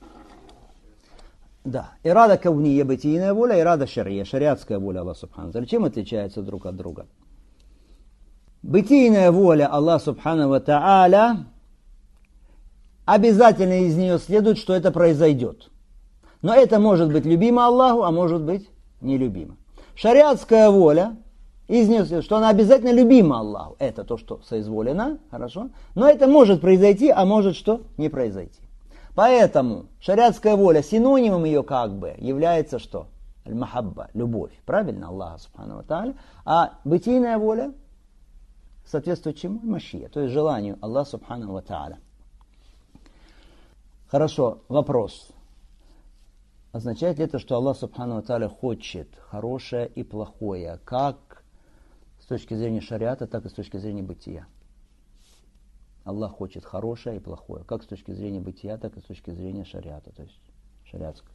Да. Ирада кауния, бытийная воля, ирада шария, шариатская воля Аллаха Субхану ва Тааля. Чем отличаются друг от друга? Бытийная воля Аллаха Субхану ва Тааля, обязательно из нее следует, что это произойдет. Но это может быть любимо Аллаху, а может быть нелюбимо. Шариатская воля, из нее следует, что она обязательно любима Аллаху. Это то, что соизволено, хорошо. Но это может произойти, а может что? Не произойти. Поэтому шариатская воля, синонимом ее как бы является что? Аль-махабба, любовь. Правильно? Аллаха Субхану ва Тааля. А бытийная воля соответствует чему? Машия, то есть желанию Аллаха Субхану ва Тааля. Хорошо, вопрос. Означает ли это, что Аллах Субхану ва Тааля хочет хорошее и плохое, как с точки зрения шариата, так и с точки зрения бытия? Аллах хочет хорошее и плохое, как с точки зрения бытия, так и с точки зрения шариата, то есть шариатского.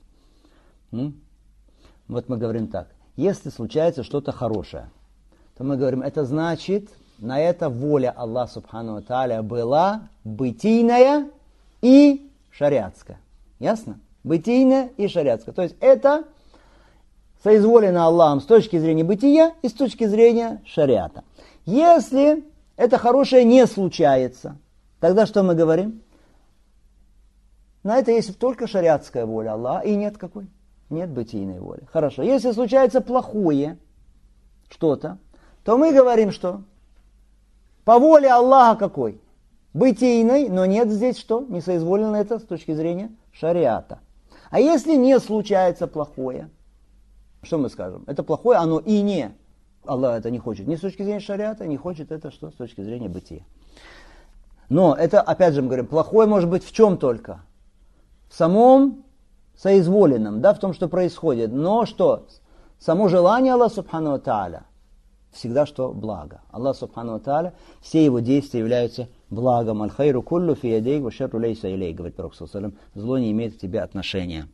Вот мы говорим так, если случается что-то хорошее, то мы говорим, это значит, на это воля Аллаха Субхану ва Тааля была бытийная и шариатская. Ясно? Бытийная и шариатская. То есть это соизволено Аллахом с точки зрения бытия и с точки зрения шариата. Если это хорошее не случается, тогда что мы говорим? На это есть только шариатская воля Аллаха и нет какой? Нет бытийной воли. Хорошо. Если случается плохое что-то, то мы говорим, что по воле Аллаха какой? Бытийной, но нет здесь что? Не соизволено это с точки зрения шариата. А если не случается плохое, что мы скажем? Это плохое, оно и не Аллах это не хочет ни с точки зрения шариата, не хочет это что с точки зрения бытия. Но это, опять же мы говорим, плохое может быть в чем только? В самом соизволенном, да, в том, что происходит. Но что? Само желание Аллаха Субхану ва Тааля всегда что? Благо. Аллах Субхану ва Тааля, все его действия являются благом. Аль-хайру куллу фи ядейк ва шарру лейса илейк, говорит Пророк саллаллаху алейхи ва саллям, зло не имеет к тебе отношения.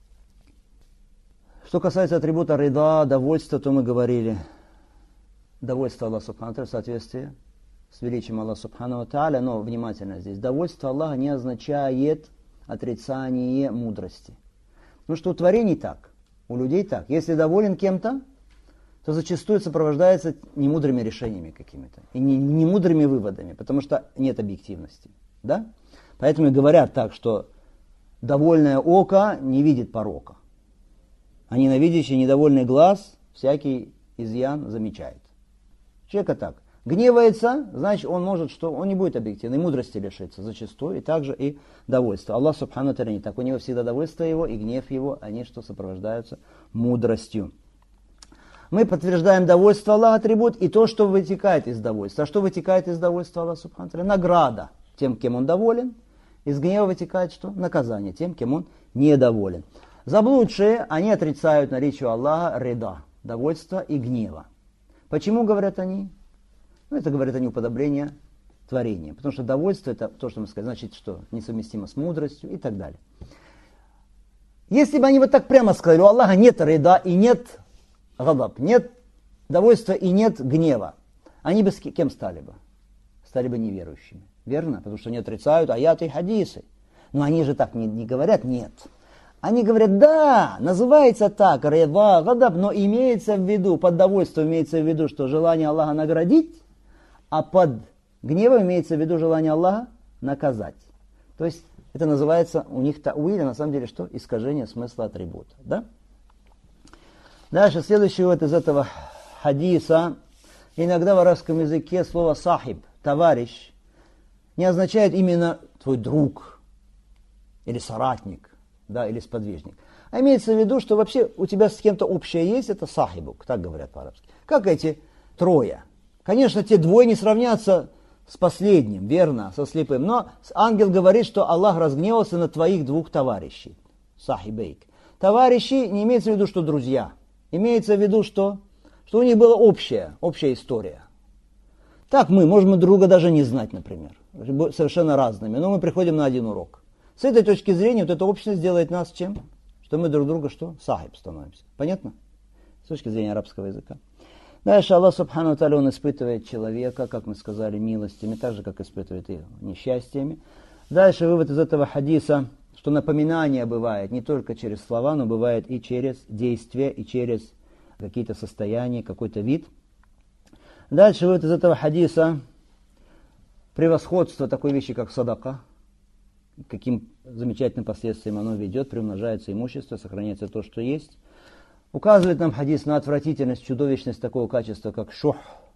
Что касается атрибута рида, довольства, то мы говорили, довольство Аллаха Субхану ва Тааля в соответствии с величием Аллаха Субхану ва Тааля, но внимательно здесь, довольство Аллаха не означает отрицание мудрости. Потому что у творений так, у людей так. Если доволен кем-то, то зачастую сопровождается немудрыми решениями какими-то. И немудрыми выводами, потому что нет объективности. Да? Поэтому и говорят так, что довольное око не видит порока. А ненавидящий недовольный глаз всякий изъян замечает. Человека так. Гневается, значит, он может, что он не будет объективной мудрости лишиться зачастую, и также и довольства. Аллах Субхану ва Тааля не так. У него всегда довольство его и гнев его, они что сопровождаются мудростью. Мы подтверждаем довольство Аллаха атрибут и то, что вытекает из довольства. А что вытекает из довольства Аллаха Субхану ва Тааля? Награда тем, кем он доволен. Из гнева вытекает что? Наказание тем, кем он недоволен. Заблудшие, они отрицают наличие Аллаха рида, довольства и гнева. Почему говорят они? Это говорят они уподобление творения. Потому что довольство это то, что мы сказали, значит, что несовместимо с мудростью и так далее. Если бы они вот так прямо сказали, у Аллаха нет рида и нет гадаб, нет довольства и нет гнева, они бы с кем стали бы? Стали бы неверующими. Верно? Потому что они отрицают аяты и хадисы. Но они же так не говорят нет. Они говорят, да, называется так, рида, гадаб, но имеется в виду, под довольством имеется в виду, что желание Аллаха наградить, а под гневом имеется в виду желание Аллаха наказать. То есть это называется у них тауиль, а на самом деле что? Искажение смысла атрибута. Да? Дальше следующий вот из этого хадиса. Иногда в арабском языке слово сахиб, товарищ, не означает именно твой друг или соратник, да, или сподвижник. А имеется в виду, что вообще у тебя с кем-то общее есть, это сахибук, так говорят по-арабски. Как эти трое. Конечно, те двое не сравнятся с последним, верно, со слепым. Но ангел говорит, что Аллах разгневался на твоих двух товарищей. Сахибейк. Товарищи не имеется в виду, что друзья. Имеется в виду, что у них была общая история. Так мы можем друга даже не знать, например. Совершенно разными. Но мы приходим на один урок. С этой точки зрения, вот эта общность делает нас чем? Что мы друг друга что? Сахиб становимся. Понятно? С точки зрения арабского языка. Дальше Аллах Субхану ва Тааля, Он испытывает человека, как мы сказали, милостями, так же, как испытывает и несчастьями. Дальше вывод из этого хадиса, что напоминание бывает не только через слова, но бывает и через действия, и через какие-то состояния, какой-то вид. Дальше вывод из этого хадиса превосходство такой вещи, как садака, каким замечательным последствиям оно ведет, приумножается имущество, сохраняется то, что есть. Указывает нам хадис на отвратительность, чудовищность такого качества, как шух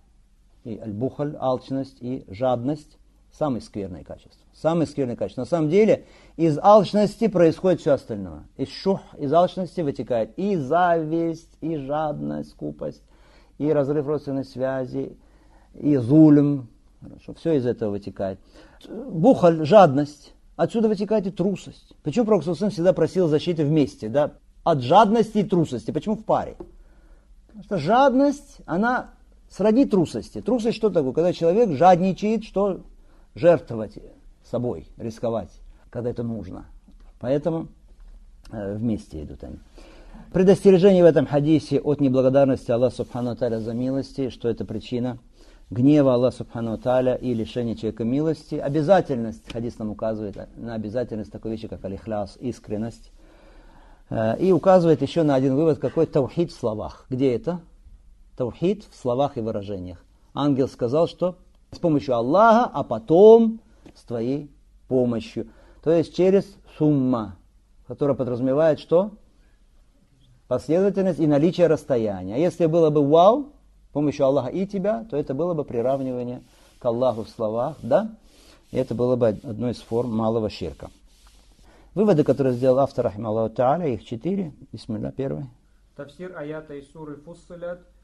и аль-бухаль, алчность и жадность. Самые скверные качества. Самые скверные качества. На самом деле, из алчности происходит все остальное. Из шух, из алчности вытекает и зависть, и жадность, скупость, и разрыв родственной связи, и зулм. Все из этого вытекает. Бухаль, жадность. Отсюда вытекает и трусость. Почему Пророк саллаллаху алейхи ва саллям всегда просил защиты вместе, да? От жадности и трусости. Почему в паре? Потому что жадность, она сродни трусости. Трусость что такое? Когда человек жадничает, что жертвовать собой, рисковать, когда это нужно. Поэтому вместе идут они. Предостережение в этом хадисе от неблагодарности Аллаха Субхану ва Тааля за милости, что это причина гнева Аллаха Субхану ва Тааля и лишения человека милости. Обязательность, хадис нам указывает на обязательность такой вещи, как аль-ихляс, искренность. И указывает еще на один вывод, какой таухид в словах. Где это? Таухид в словах и выражениях. Ангел сказал, что с помощью Аллаха, а потом с твоей помощью. То есть через сумма, которая подразумевает что? Последовательность и наличие расстояния. А если было бы вау, с помощью Аллаха и тебя, то это было бы приравнивание к Аллаху в словах, да? И это было бы одной из форм малого ширка. Выводы, которые сделал автор, рахималлаху та'аля, их 4. Бисмилля, первый. Тафсир аята из суры Фуссилят.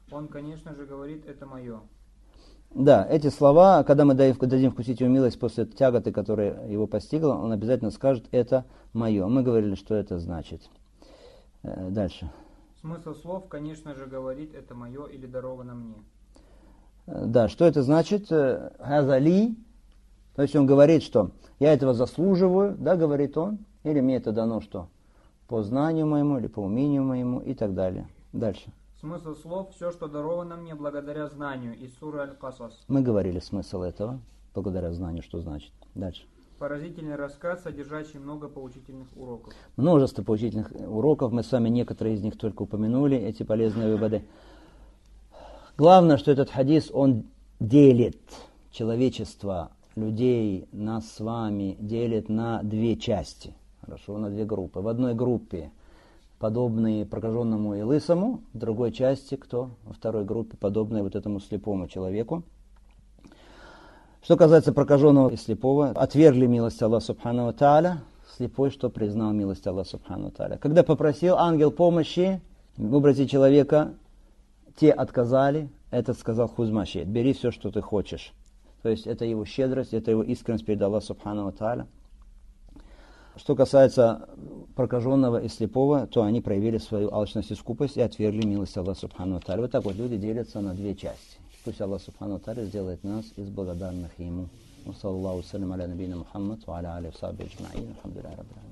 он, конечно же, говорит, это мое. Да, эти слова, когда мы дадим вкусить его милость после тяготы, которая его постигла, он обязательно скажет, это мое. Мы говорили, что это значит. Дальше. Смысл слов, конечно же, говорит, это мое или даровано мне. Да, что это значит? Хазали. То есть он говорит, что я этого заслуживаю, да, говорит он, или мне это дано что? По знанию моему, или по умению моему, и так далее. Дальше. Смысл слов, все, что даровано мне благодаря знанию, из суры Аль-Касас. Мы говорили смысл этого, благодаря знанию, что значит. Дальше. Поразительный рассказ, содержащий много поучительных уроков. Множество поучительных уроков, мы с вами некоторые из них только упомянули, эти полезные выводы. Главное, что этот хадис, он делит человечество, людей, нас с вами, делит на две части. Хорошо, на две группы. В одной группе подобные прокаженному и лысому, в другой части кто? Во второй группе подобные вот этому слепому человеку. Что касается прокаженного и слепого, отвергли милость Аллаха Субхану ва Тааля, слепой, что признал милость Аллаха Субхану ва Тааля. Когда попросил ангел помощи в образе человека, те отказали, этот сказал хузмаши, бери все, что ты хочешь. То есть это его щедрость, это его искренность перед Аллахом Субхану ва Тааля. Что касается прокаженного и слепого, то они проявили свою алчность и скупость и отвергли милость Аллаха Субхану ва Тааля. Вот так вот люди делятся на две части. Пусть Аллах Субхану ва Тааля сделает нас из благодарных Ему. Саллаллаху салям аля набийна Мухаммад ва аля алейхи ва сахбихи аджмаин. Алхамдулиллахи раббил аламин.